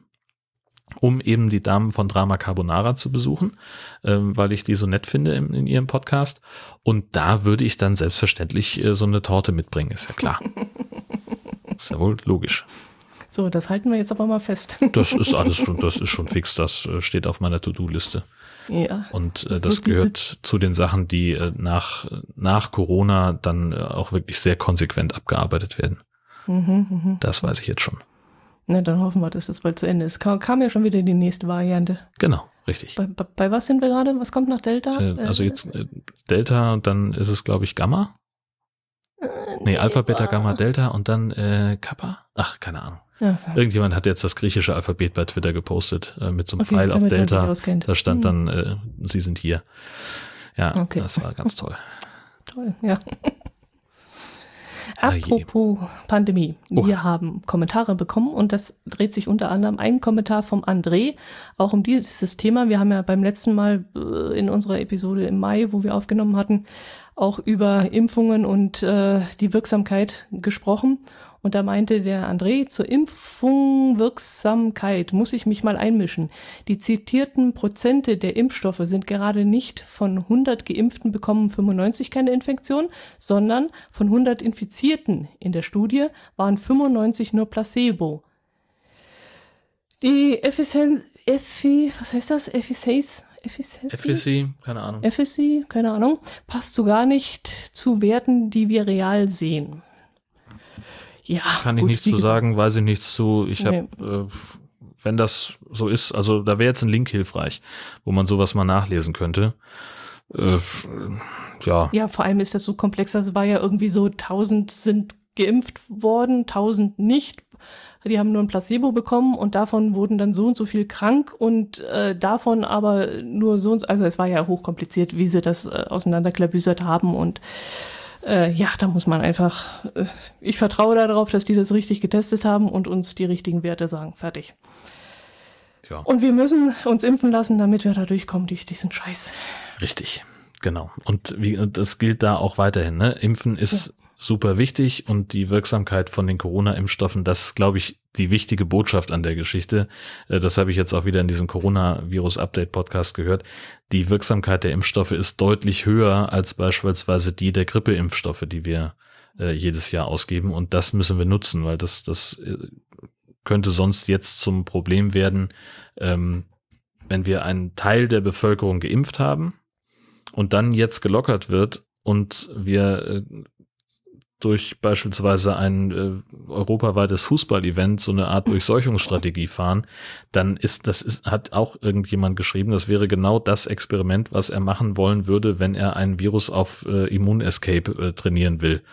um eben die Damen von Drama Carbonara zu besuchen, ähm, weil ich die so nett finde in, in ihrem Podcast. Und da würde ich dann selbstverständlich äh, so eine Torte mitbringen, ist ja klar. Ist ja wohl logisch. So, das halten wir jetzt aber mal fest. Das ist alles schon, das ist schon fix, das äh, steht auf meiner To-Do-Liste. Ja. Und äh, das gehört zu den Sachen, die äh, nach, nach Corona dann äh, auch wirklich sehr konsequent abgearbeitet werden. Mhm, mh. Das weiß ich jetzt schon. Na, dann hoffen wir, dass das bald zu Ende ist. Kam, kam ja schon wieder die nächste Variante. Genau, richtig. Bei, bei, bei was sind wir gerade? Was kommt nach Delta? Äh, also jetzt äh, Delta und dann ist es, glaube ich, Gamma. Äh, nee, nee, Alpha, Beta, Gamma, Delta und dann äh, Kappa. Ach, keine Ahnung. Ja. Irgendjemand hat jetzt das griechische Alphabet bei Twitter gepostet äh, mit so einem okay, Pfeil auf Delta. Da stand hm. dann, äh, Sie sind hier. Ja, okay. Das war ganz toll. Toll, ja. Apropos Pandemie. Oh. Wir haben Kommentare bekommen und das dreht sich unter anderem ein Kommentar vom André, auch um dieses Thema. Wir haben ja beim letzten Mal äh, in unserer Episode im Mai, wo wir aufgenommen hatten, auch über Impfungen und äh, die Wirksamkeit gesprochen. Und da meinte der André, zur Impfungswirksamkeit muss ich mich mal einmischen. Die zitierten Prozente der Impfstoffe sind gerade nicht von hundert Geimpften bekommen fünfundneunzig keine Infektion, sondern von hundert Infizierten in der Studie waren fünfundneunzig nur Placebo. Die Effizienz, Effi, was heißt das? Effizienz? Efficacy, keine Ahnung. Efficacy, keine Ahnung, passt so gar nicht zu Werten, die wir real sehen. Ja, kann ich gut, nichts zu sagen, weiß ich nichts zu. Ich habe, nee. äh, wenn das so ist, also da wäre jetzt ein Link hilfreich, wo man sowas mal nachlesen könnte. Äh, ja. Ja, vor allem ist das so komplex. Das war ja irgendwie so, tausend sind geimpft worden, tausend nicht. Die haben nur ein Placebo bekommen und davon wurden dann so und so viel krank und äh, davon aber nur so und so. Also es war ja hochkompliziert, wie sie das äh, auseinanderklabüsert haben und Äh, ja, da muss man einfach, äh, ich vertraue darauf, dass die das richtig getestet haben und uns die richtigen Werte sagen. Fertig. Ja. Und wir müssen uns impfen lassen, damit wir da durchkommen durch diesen Scheiß. Richtig, genau. Und wie, das gilt da auch weiterhin. Ne? Impfen ist ja. super wichtig und die Wirksamkeit von den Corona-Impfstoffen, das ist, glaube ich, die wichtige Botschaft an der Geschichte. Das habe ich jetzt auch wieder in diesem Corona-Virus-Update-Podcast gehört. Die Wirksamkeit der Impfstoffe ist deutlich höher als beispielsweise die der Grippeimpfstoffe, die wir äh, jedes Jahr ausgeben. Und das müssen wir nutzen, weil das, das äh, könnte sonst jetzt zum Problem werden, ähm, wenn wir einen Teil der Bevölkerung geimpft haben und dann jetzt gelockert wird und wir äh, durch beispielsweise ein äh, europaweites Fußball-Event so eine Art Durchseuchungsstrategie fahren, dann ist, das ist, hat auch irgendjemand geschrieben, das wäre genau das Experiment, was er machen wollen würde, wenn er ein Virus auf äh, Immun-Escape äh, trainieren will.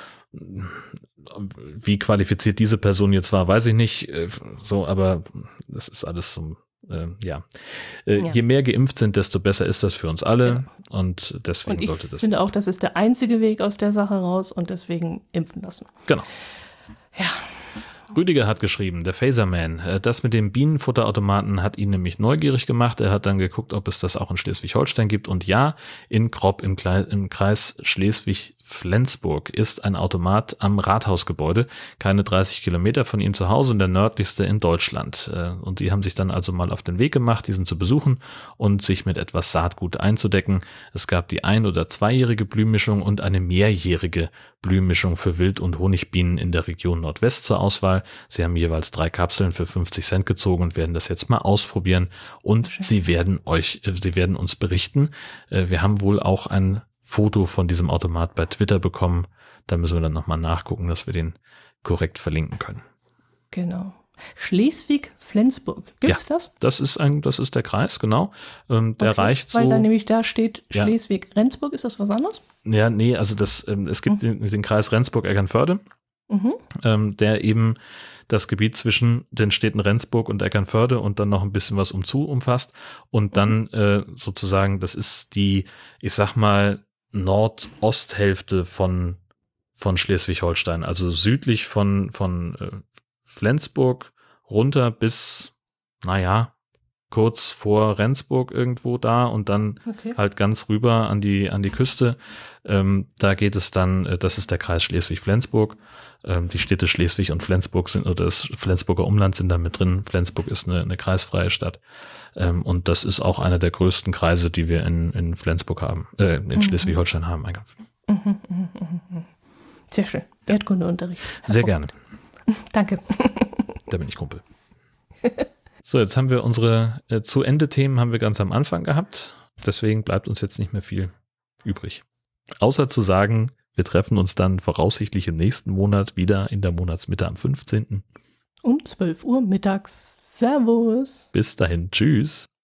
Wie qualifiziert diese Person jetzt war, weiß ich nicht, äh, so, aber das ist alles so. Äh, ja. Äh, ja, je mehr geimpft sind, desto besser ist das für uns alle genau. und deswegen und ich sollte das. Ich finde auch, das ist der einzige Weg aus der Sache raus und deswegen impfen lassen. Genau. Ja. Rüdiger hat geschrieben, der Phaserman, das mit dem Bienenfutterautomaten hat ihn nämlich neugierig gemacht. Er hat dann geguckt, ob es das auch in Schleswig-Holstein gibt. Und ja, in Kropp im, Kle- im Kreis Schleswig-Flensburg ist ein Automat am Rathausgebäude. Keine dreißig Kilometer von ihm zu Hause und der nördlichste in Deutschland. Und die haben sich dann also mal auf den Weg gemacht, diesen zu besuchen und sich mit etwas Saatgut einzudecken. Es gab die ein- oder zweijährige Blühmischung und eine mehrjährige Blühmischung für Wild- und Honigbienen in der Region Nordwest zur Auswahl. Sie haben jeweils drei Kapseln für fünfzig Cent gezogen und werden das jetzt mal ausprobieren und Schön. sie werden euch, sie werden uns berichten. Wir haben wohl auch ein Foto von diesem Automat bei Twitter bekommen. Da müssen wir dann nochmal nachgucken, dass wir den korrekt verlinken können. Genau. Schleswig-Flensburg. Gibt's ja, das? Das ist ein, das ist der Kreis, genau. Ähm, der okay, reicht so. Weil da nämlich da steht ja. Schleswig-Rendsburg. Ist das was anderes? Ja, nee, also das, ähm, es gibt mhm. den, den Kreis Rendsburg-Eckernförde. Mhm. Ähm, der eben das Gebiet zwischen den Städten Rendsburg und Eckernförde und dann noch ein bisschen was umzu umfasst und dann äh, sozusagen, das ist die, ich sag mal, Nordosthälfte von, von Schleswig-Holstein, also südlich von, von äh, Flensburg runter bis, naja, kurz vor Rendsburg irgendwo da und dann okay. halt ganz rüber an die an die Küste. Ähm, da geht es dann, äh, das ist der Kreis Schleswig-Flensburg. Ähm, die Städte Schleswig und Flensburg sind, oder das Flensburger Umland sind da mit drin. Flensburg ist eine, eine kreisfreie Stadt. Ähm, und das ist auch einer der größten Kreise, die wir in, in Flensburg haben, äh, in mhm. Schleswig-Holstein haben. Mhm, mhm, mhm. Sehr schön. Erdkundeunterricht. Sehr gerne. Danke. Da bin ich Kumpel. So, jetzt haben wir unsere äh, Zu-Ende-Themen haben wir ganz am Anfang gehabt. Deswegen bleibt uns jetzt nicht mehr viel übrig. Außer zu sagen, wir treffen uns dann voraussichtlich im nächsten Monat wieder in der Monatsmitte am fünfzehnten Um zwölf Uhr mittags. Servus. Bis dahin. Tschüss.